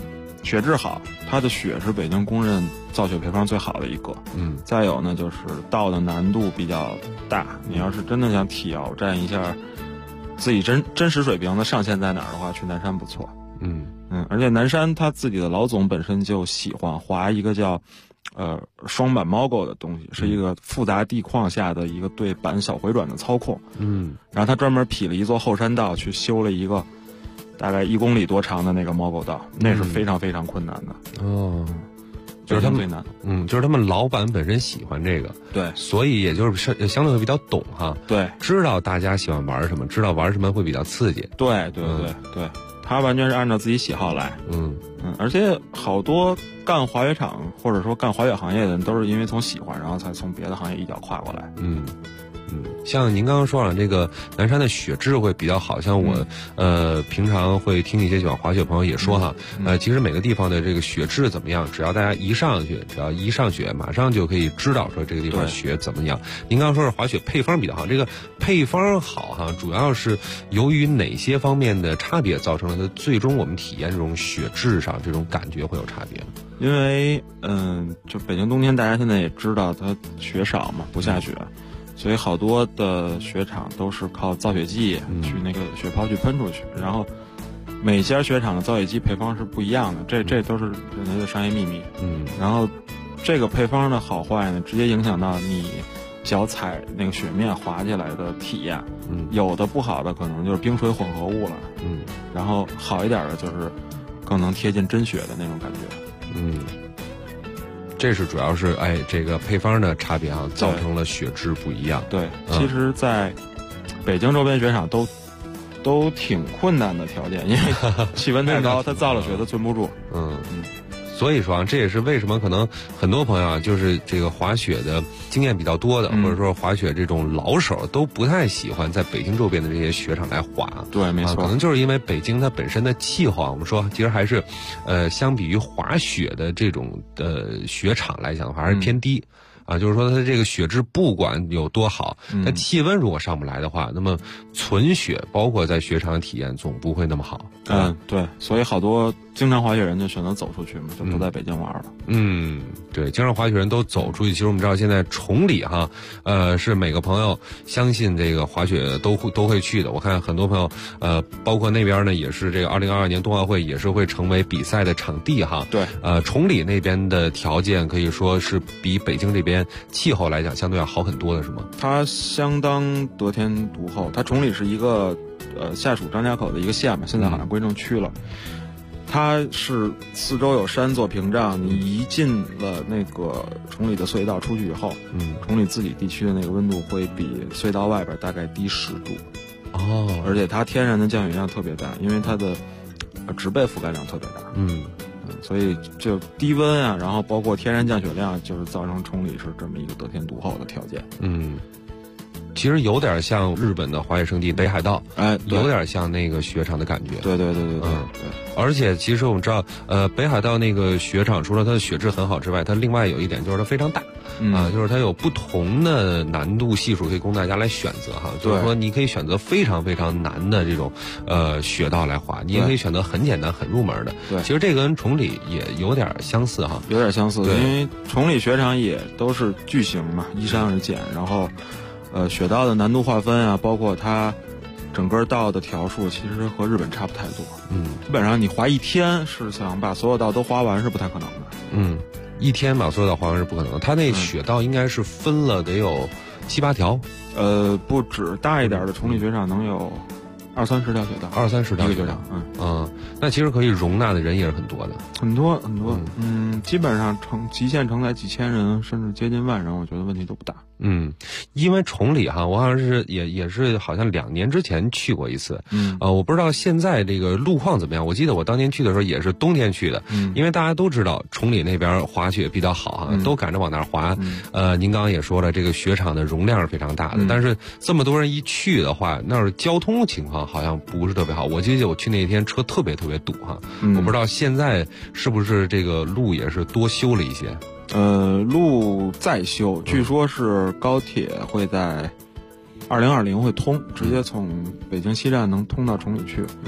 雪质好，它的雪是北京公认造雪配方最好的一个。再有呢，就是倒的难度比较大，你要是真的想挑战一下自己真实水平的上限在哪儿的话，去南山不错。而且南山他自己的老总本身就喜欢滑一个叫双板猫狗的东西，是一个复杂地况下的一个对板小回转的操控。然后他专门劈了一座后山道去修了一个大概1公里多长的那个猫狗道，那是非常非常困难的。 就是他们最难的。 就是他们老板本身喜欢这个， 对， 所以也就是相对会比较懂哈， 对， 知道大家喜欢玩什么，知道玩什么会比较刺激。 对，他完全是按照自己喜好来。而且好多干滑雪场或者说干滑雪行业的人，都是因为从喜欢，然后才从别的行业一脚跨过来。 像您刚刚说了，这个南山的雪质会比较好，像我平常会听一些喜欢滑雪朋友也说哈，其实每个地方的这个雪质怎么样，只要大家一上雪，马上就可以知道说这个地方雪怎么样。您刚刚说是滑雪配方比较好，这个配方好哈，主要是由于哪些方面的差别造成了它最终我们体验这种雪质上这种感觉会有差别？ 因为就北京冬天大家现在也知道它雪少嘛，不下雪。所以好多的雪场都是靠造雪剂去那个雪泡去喷出去，然后每家雪场的造雪剂配方是不一样的，这都是人类的商业秘密。然后这个配方的好坏呢，直接影响到你脚踩那个雪面滑起来的体验。有的不好的可能就是冰水混合物了。然后好一点的就是更能贴近真雪的那种感觉。 这是主要是这个配方的差别啊，造成了雪质不一样。 对，其实在北京周边雪场都挺困难的条件，因为气温太高，它造了雪都存不住。 所以说啊，这也是为什么可能很多朋友啊，就是这个滑雪的经验比较多的，或者说滑雪这种老手都不太喜欢在北京周边的这些雪场来滑。 对，没错， 可能就是因为北京它本身的气候啊，我们说其实还是，相比于滑雪的这种雪场来讲的话，还是偏低。就是说它这个雪质不管有多好，它气温如果上不来的话，那么存雪包括在雪场的体验总不会那么好。 对，所以好多经常滑雪人就选择走出去嘛，就不在北京玩了。 对，经常滑雪人都走出去。其实我们知道现在崇礼哈，是每个朋友相信这个滑雪都会去的。我看很多朋友，包括那边呢也是这个2022年冬奥会也是会成为比赛的场地哈。 对， 崇礼那边的条件可以说是比北京这边气候来讲相对要好很多的，是吗？ 它相当得天独厚。它崇礼是一个下属张家口的一个县嘛，现在好像归正区了。它是四周有山做屏障，你一进了那个崇礼的隧道出去以后，崇礼自己地区的那个温度会比隧道外边大概低10度。而且它天然的降雪量特别大，因为它的植被覆盖量特别大。所以就低温啊，然后包括天然降雪量，就是造成崇礼是这么一个得天独厚的条件。 其实有点像日本的滑雪胜地北海道，有点像那个雪场的感觉。 对。 而且其实我们知道，北海道那个雪场除了它的雪质很好之外，它另外有一点就是它非常大。就是它有不同的难度系数可以供大家来选择哈。就是说你可以选择非常非常难的这种雪道来滑，你也可以选择很简单很入门的。 对， 其实这个跟崇礼也有点相似哈。 有点相似，因为崇礼雪场也都是巨型嘛，依山而建，然后雪道的难度划分啊，包括它整个道的条数，其实和日本差不太多。基本上你滑一天是想把所有道都滑完是不太可能的。 一天把所有道滑完是不可能的。它那雪道应该是分了得有7、8条， 不止，大一点的崇礼雪场能有20-30条雪道 ，20-30条雪道。那其实可以容纳的人也是很多的， 很多。基本上极限承载几千人，甚至接近万人，我觉得问题都不大。 因为崇礼哈，我好像是也是好像2年之前去过一次。我不知道现在这个路况怎么样。我记得我当年去的时候也是冬天去的。因为大家都知道崇礼那边滑雪比较好啊，都赶着往那儿滑。您刚刚也说了，这个雪场的容量是非常大的，但是这么多人一去的话，那儿交通情况好像不是特别好。我记得我去那天车特别堵哈。我不知道现在是不是这个路也是多修了一些。 路在修，据说是高铁会在2020会通，直接从北京西站能通到崇礼去。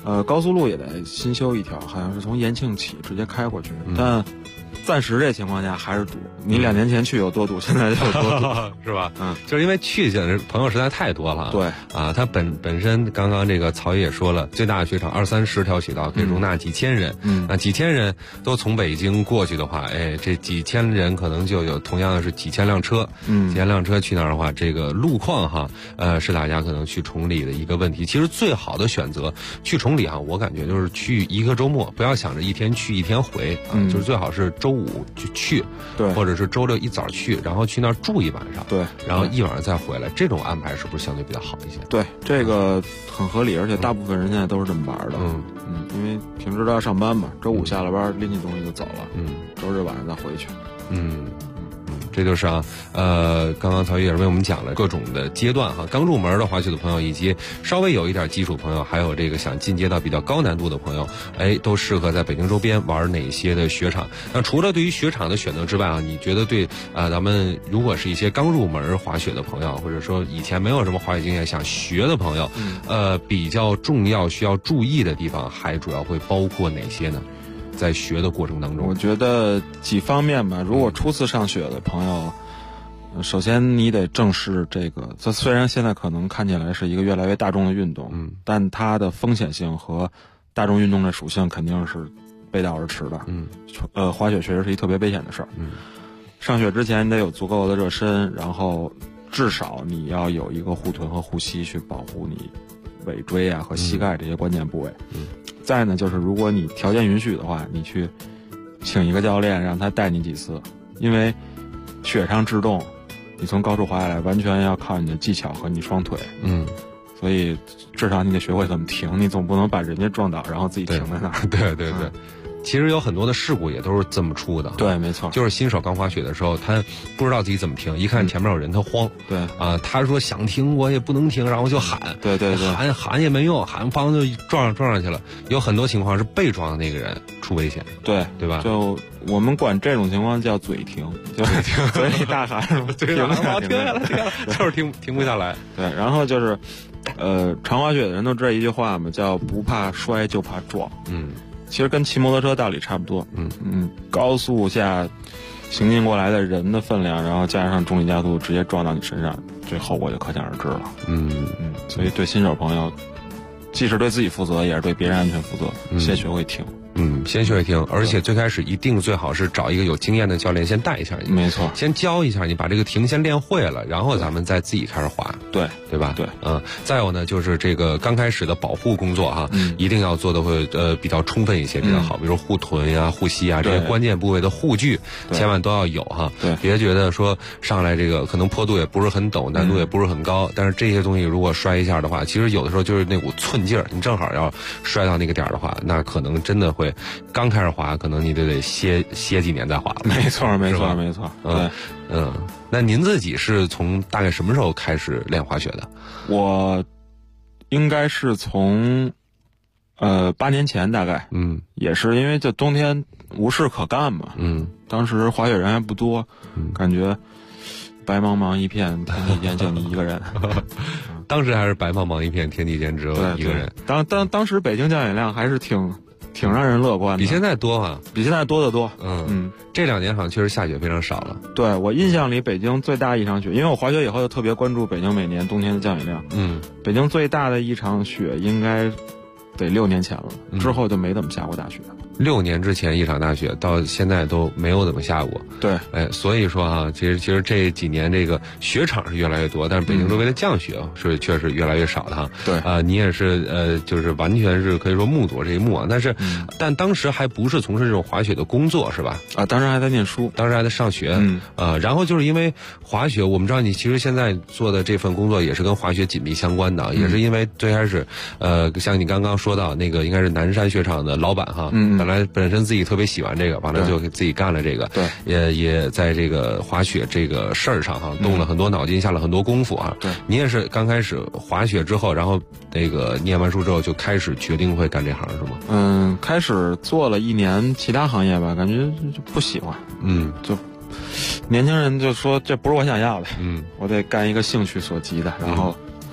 高速路也得新修一条，好像是从延庆起直接开过去，但暂时这情况下还是堵。你2年前去有多堵，现在就有多堵， 是吧？就是因为去的朋友实在太多了。 对啊，它本身刚刚这个曹爷也说了，最大的雪场20-30条雪道可以容纳几千人。那几千人都从北京过去的话，这几千人可能就有同样的是几千辆车。几千辆车去那儿的话，这个路况哈，是大家可能去崇礼的一个问题。其实最好的选择去崇礼哈，我感觉就是去一个周末，不要想着一天去一天回就是最好是周5就去， 对， 或者是周6一早去，然后去那儿住一晚上， 对， 然后一晚上再回来，这种安排是不是相对比较好一些？ 对，这个很合理，而且大部分人现在都是这么玩的。因为平时都要上班嘛，周5下了班拎起东西就走了，周日晚上再回去。 这就是刚刚曹爷也是为我们讲了各种的阶段哈，刚入门的滑雪的朋友，以及稍微有一点基础朋友，还有这个想进阶到比较高难度的朋友，都适合在北京周边玩哪些的雪场。那除了对于雪场的选择之外你觉得对咱们如果是一些刚入门滑雪的朋友，或者说以前没有什么滑雪经验想学的朋友，比较重要需要注意的地方，还主要会包括哪些呢？在学的过程当中， 我觉得几方面吧。如果初次上雪的朋友，首先你得正视这个，这虽然现在可能看起来是一个越来越大众的运动，但它的风险性和大众运动的属性肯定是背道而驰的。滑雪确实是一特别危险的事儿。上雪之前你得有足够的热身，然后至少你要有一个护臀和护膝去保护你尾椎和膝盖这些关键部位。再呢，就是如果你条件允许的话，你去请一个教练，让他带你几次，因为雪上制动，你从高处滑下来，完全要靠你的技巧和你双腿。所以至少你得学会怎么停，你总不能把人家撞倒，然后自己停在那儿。 对。其实有很多的事故也都是这么出的。 对，没错， 就是新手刚滑雪的时候，他不知道自己怎么停，一看前面有人，他慌。 对他说想停我也不能停，然后就喊。 对， 喊也没用，喊方就撞上去了。有很多情况是被撞的那个人出危险。对吧？ 就我们管这种情况叫嘴停，就是嘴里大喊什么停下来， 就是停不下来。 对，然后就是，常滑雪的人都知道一句话嘛，叫不怕摔就怕撞。其实跟骑摩托车道理差不多。高速下行进过来的人的分量，然后加上重力加速直接撞到你身上，这后果就可想而知了。所以对新手朋友，既是对自己负责，也是对别人安全负责，先学会停。 先学会停，而且最开始一定最好是找一个有经验的教练先带一下你。 没错， 先教一下你，把这个停先练会了，然后咱们再自己开始滑。对吧？ 对， 再有呢，就是这个刚开始的保护工作一定要做的会比较充分一些比较好，比如护臀呀、护膝啊这些关键部位的护具，千万都要有对， 别觉得说上来这个可能坡度也不是很陡，难度也不是很高，但是这些东西如果摔一下的话，其实有的时候就是那股寸劲儿，你正好要摔到那个点儿的话，那可能真的会刚开始滑，可能你得歇几年再滑了。 没错。对， 那您自己是从大概什么时候开始练滑雪的？ 我应该是从8年前大概，也是因为这冬天无事可干嘛，当时滑雪人还不多，感觉白茫茫一片，天地间就你一个人。 当时还是白茫茫一片，天地间只有一个人。 当时北京降雪量还是挺让人乐观的， 比现在多比现在多得多。 这2年好像确实下雪非常少了。 对，我印象里北京最大一场雪，因为我滑雪以后就特别关注北京每年冬天的降雪量。北京最大的一场雪应该得6年前了，之后就没怎么下过大雪。 6年之前一场大雪，到现在都没有怎么下过。 对， 所以说其实这几年这个雪场是越来越多，但是北京周围的降雪是确实越来越少的对， 你也是就是完全是可以说目睹这一幕但是但当时还不是从事这种滑雪的工作是吧？ 当时还在念书， 当时还在上学。然后就是因为滑雪，我们知道你其实现在做的这份工作也是跟滑雪紧密相关的，也是因为最开始像你刚刚说到那个应该是南山雪场的老板本身自己特别喜欢这个，完了就给自己干了这个。 对， 也在这个滑雪这个事儿上动了很多脑筋，下了很多功夫对， 你也是刚开始滑雪之后，然后那个念完书之后就开始决定会干这行是吗？ 开始做了1年其他行业吧，感觉就不喜欢。就年轻人就说这不是我想要的。我得干一个兴趣所及的，然后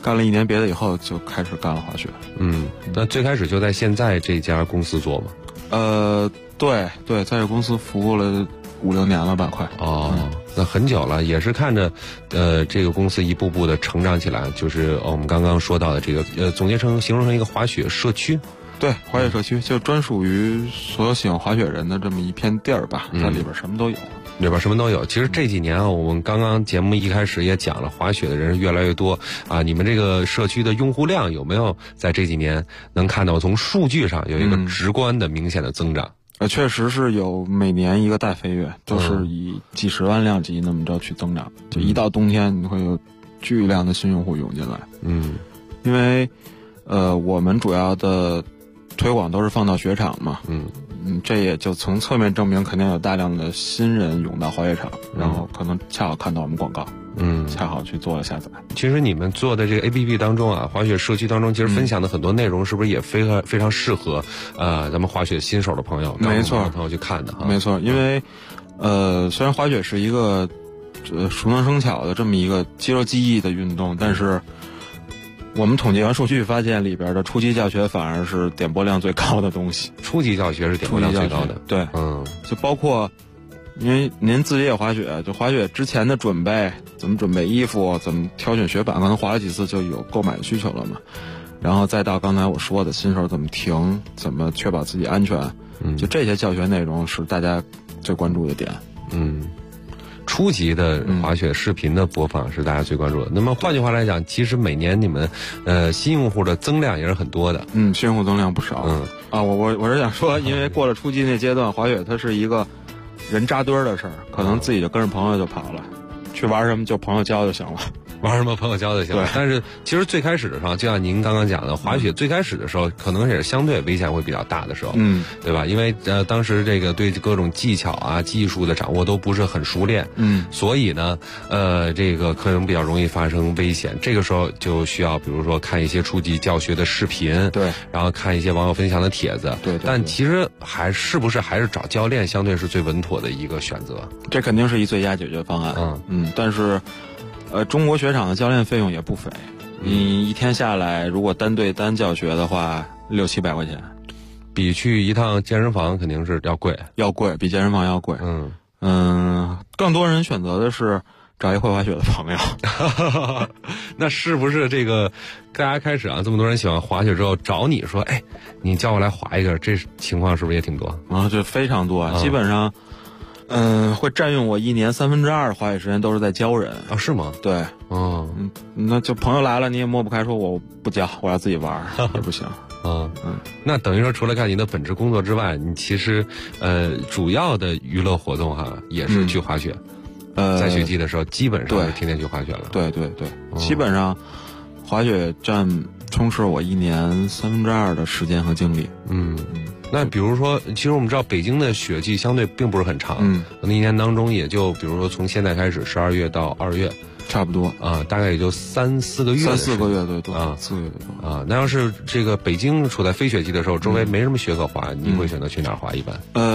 干了1年别的以后，就开始干了滑雪。 那最开始就在现在这家公司做吗？ 对，在这公司服务了5-6年了吧，快。 那很久了，也是看着这个公司一步步的成长起来，就是我们刚刚说到的这个形容成一个滑雪社区。 对，滑雪社区就专属于所有喜欢滑雪人的这么一片地儿吧，在里边什么都有。 里边什么都有。其实这几年啊，我们刚刚节目一开始也讲了，滑雪的人越来越多啊。你们这个社区的用户量有没有在这几年能看到从数据上有一个直观的明显的增长？ 确实是有每年一个大飞跃，都是以几十万辆级那么着去增长。就一到冬天，你会有巨量的新用户涌进来。因为我们主要的推广都是放到雪场嘛。这也就从侧面证明，肯定有大量的新人涌到滑雪场，然后可能恰好看到我们广告，恰好去做了下载。 其实你们做的这个 APP 当中啊，滑雪社区当中，其实分享的很多内容，是不是也非常适合咱们滑雪新手的朋友， 没错， 朋友去看的哈。 没错，因为虽然滑雪是一个熟能生巧的这么一个肌肉记忆的运动，但是我们统计完数据发现，里边的初级教学反而是点播量最高的东西。 初级教学是点播量最高的， 对，就包括，因为您自己也滑雪，就滑雪之前的准备，怎么准备衣服，怎么挑选雪板，可能滑了几次就有购买的需求了嘛。然后再到刚才我说的新手怎么停，怎么确保自己安全，就这些教学内容是大家最关注的点。 初级的滑雪视频的播放是大家最关注的。那么换句话来讲，其实每年你们新用户的增量也是很多的。 新用户增量不少。我是想说，因为过了初级那阶段，滑雪它是一个人扎堆儿的事儿，可能自己就跟着朋友就跑了，去玩什么就朋友教就行了。 玩什么朋友教就行了。但是其实最开始的时候，就像您刚刚讲的，滑雪最开始的时候，可能也是相对危险会比较大的时候，对吧？因为当时这个对各种技巧啊、技术的掌握都不是很熟练，所以呢，这个可能比较容易发生危险。这个时候就需要，比如说看一些初级教学的视频， 对， 然后看一些网友分享的帖子， 对。 但其实还是找教练，相对是最稳妥的一个选择。 这肯定是一最佳解决方案。但是。中国雪场的教练费用也不菲，你一天下来，如果单对单教学的话，600-700块钱， 比去一趟健身房肯定是要贵， 比健身房要贵。更多人选择的是找一会滑雪的朋友。 那是不是这个大家开始啊，这么多人喜欢滑雪之后找你说，哎，你教我来滑一个，这情况是不是也挺多？ 这非常多，基本上。会占用我1年2/3的滑雪时间，都是在教人。 是吗？ 对，那就朋友来了，你也抹不开，说我不教，我要自己玩也不行。 那等于说，除了干你的本职工作之外，你其实主要的娱乐活动哈，也是去滑雪。在雪季的时候，基本上是天天去滑雪了。 对，基本上滑雪充斥我1年2/3的时间和精力。 那比如说，其实我们知道北京的雪季相对并不是很长，可能1年当中也就比如说从现在开始12月到2月， 差不多大概也就3-4个月 ，3-4个月对，4个月多那要是这个北京处在非雪季的时候，周围没什么雪可滑，你会选择去哪儿滑一般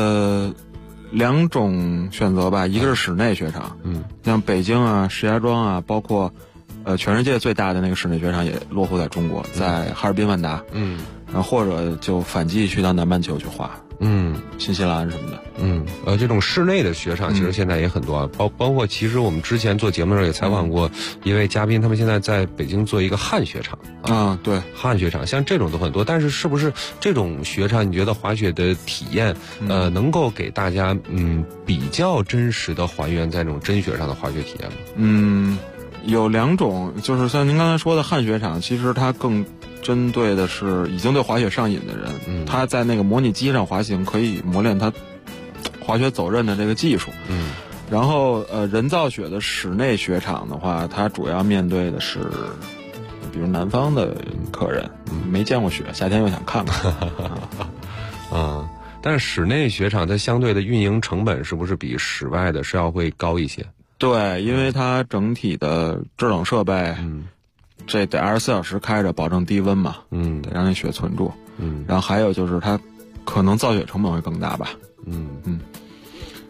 ？2种选择吧，一个是室内雪场，像北京啊、石家庄啊，包括全世界最大的那个室内雪场也落户在中国，在哈尔滨万达，然后或者就反季去到南半球去滑，新西兰什么的， 这种室内的雪场其实现在也很多，包括其实我们之前做节目的时候也采访过一位嘉宾，他们现在在北京做一个旱雪场对， 旱雪场像这种都很多，但是是不是这种雪场你觉得滑雪的体验能够给大家比较真实的还原在这种真雪上的滑雪体验吗？ 有2种，就是像您刚才说的旱雪场，其实它更针对的是已经对滑雪上瘾的人，他在那个模拟机上滑行，可以磨练他滑雪走刃的这个技术。然后人造雪的室内雪场的话，它主要面对的是比如南方的客人，没见过雪，夏天又想看看。 但是室内雪场它相对的运营成本是不是比室外的是要会高一些？ 对，因为它整体的制冷设备，这得24小时开着，保证低温嘛，得让那雪存住，然后还有就是它可能造雪成本会更大吧，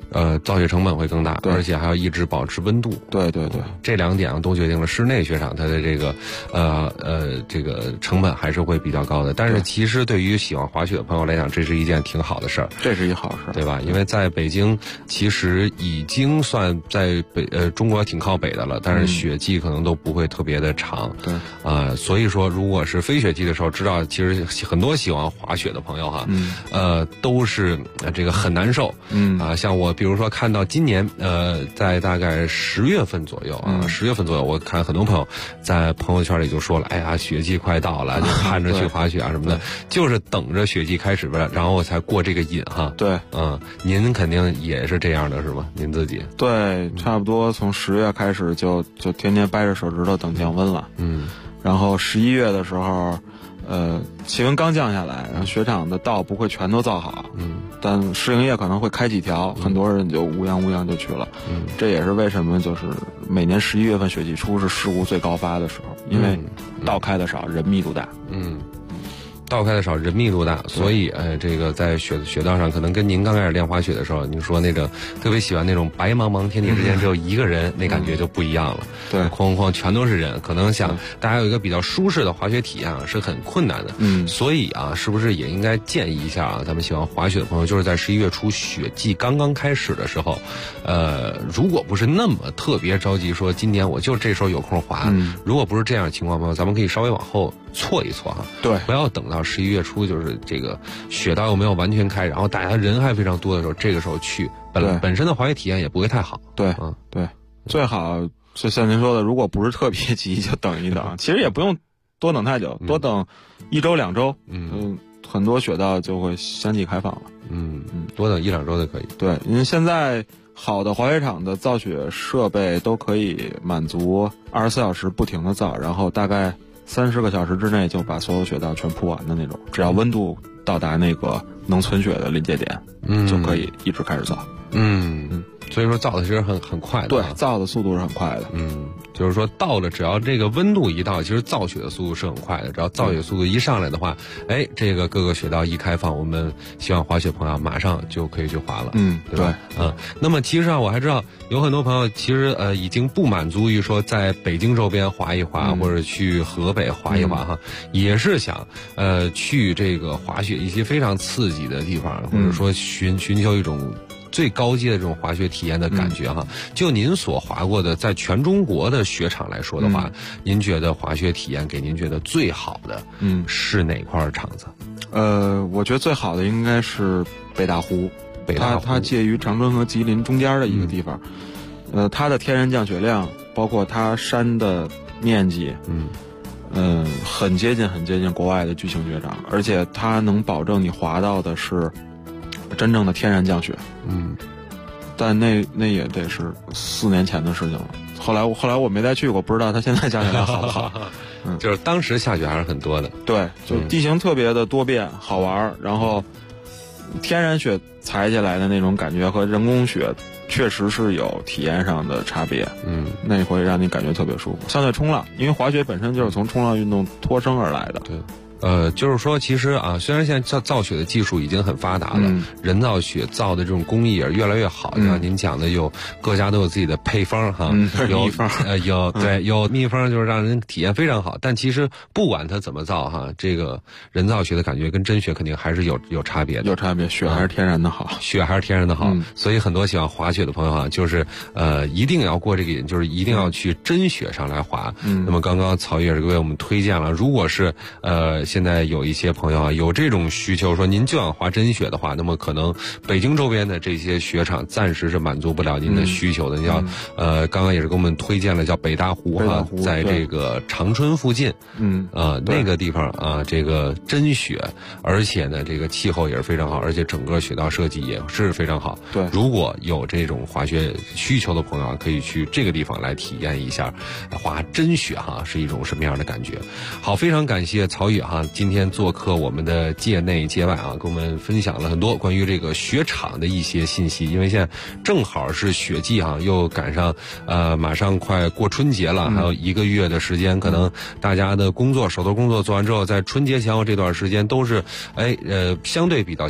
造雪成本会更大，而且还要一直保持温度。 对对对， 这2点都决定了室内雪场它的这个这个成本还是会比较高的。但是其实对于喜欢滑雪的朋友来讲，这是一件挺好的事儿。 这是一好事， 对吧？因为在北京其实已经算在中国挺靠北的了，但是雪季可能都不会特别的长。 对所以说如果是非雪季的时候，知道其实很多喜欢滑雪的朋友哈，都是这个很难受。像我比如说看到今年在大概10月份左右10月份左右，我看很多朋友在朋友圈里就说了，哎呀，雪季快到了，就盼着去滑雪啊什么的，就是等着雪季开始吧，然后才过这个瘾哈。 对， 您肯定也是这样的是吗？您自己？ 对，差不多从10月开始就天天掰着手指头等降温了。然后11月的时候，气温刚降下来，然后雪场的道不会全都造好，但试营业可能会开几条，很多人就乌泱就去了。这也是为什么就是每年11月份雪季初是事故最高发的时候，因为道开的少，人密度大。 道开的少，人密度大，所以这个在雪道上，可能跟您刚开始练滑雪的时候，您说那个特别喜欢那种白茫茫天地之间只有一个人，那感觉就不一样了。 对， 哐全都是人，可能想大家有一个比较舒适的滑雪体验是很困难的。所以是不是也应该建议一下咱们喜欢滑雪的朋友，就是在11月初雪季刚刚开始的时候，如果不是那么特别着急，说今年我就这时候有空滑，如果不是这样的情况，朋友，咱们可以稍微往后错一错对， 不要等到11月初，就是这个雪道又没有完全开，然后大家人还非常多的时候，这个时候去本身的滑雪体验也不会太好。 对，对，最好就像您说的，如果不是特别急，就等一等。其实也不用多等太久，多等1周2周，很多雪道就会相继开放了。 多等1、2周就可以。 对，因为现在好的滑雪场的造雪设备都可以满足24小时不停的造，然后大概30个小时之内就把所有雪道全铺完的那种，只要温度到达那个能存雪的临界点，就可以一直开始造。 所以说造的其实很快的。 对，造的速度是很快的。 就是说到了，只要这个温度一到，其实造雪的速度是很快的。只要造雪速度一上来的话，这个各个雪道一开放，我们喜欢滑雪朋友马上就可以去滑了。对吧？那么其实我还知道有很多朋友其实已经不满足于说在北京周边滑一滑，或者去河北滑一滑也是想去这个滑雪一些非常刺激的地方，或者说寻求一种最高阶的这种滑雪体验的感觉就您所滑过的，在全中国的雪场来说的话，您觉得滑雪体验给您觉得最好的是哪块场子？ 我觉得最好的应该是北大湖。它介于长春和吉林中间的一个地方。它的天然降雪量，包括它山的面积，很接近国外的巨型雪场，而且它能保证你滑到的是真正的天然降雪。但那也得是4年前的事情了。后来我没再去过，不知道它现在降雪量好不好。 就是当时下雪还是很多的。 对，就地形特别的多变，好玩，然后天然雪踩起来的那种感觉和人工雪确实是有体验上的差别。那会让你感觉特别舒服。相对冲浪，因为滑雪本身就是从冲浪运动脱生而来的。 对。就是说，其实虽然现在造雪的技术已经很发达了，人造雪造的这种工艺也是越来越好。像您讲的，有各家都有自己的配方有秘方， 有秘方，就是让人体验非常好。但其实不管它怎么造这个人造雪的感觉跟真雪肯定还是有差别的。 有差别，雪还是天然的好， 雪还是天然的好。所以很多喜欢滑雪的朋友就是一定要过这个瘾，就是一定要去真雪上来滑。那么刚刚曹烨是为我们推荐了，如果是现在有一些朋友有这种需求，说您就想滑真雪的话，那么可能北京周边的这些雪场暂时是满足不了您的需求的。你要刚刚也是给我们推荐了叫北大湖在这个长春附近。那个地方这个真雪，而且呢这个气候也是非常好，而且整个雪道设计也是非常好。 对， 如果有这种滑雪需求的朋友可以去这个地方来体验一下滑真雪是一种什么样的感觉。好，非常感谢曹烨今天做客我们的界内界外跟我们分享了很多关于这个雪场的一些信息。因为现在正好是雪季又赶上马上快过春节了，还有1个月的时间，可能大家的工作手头工作做完之后，在春节前后这段时间都是相对比较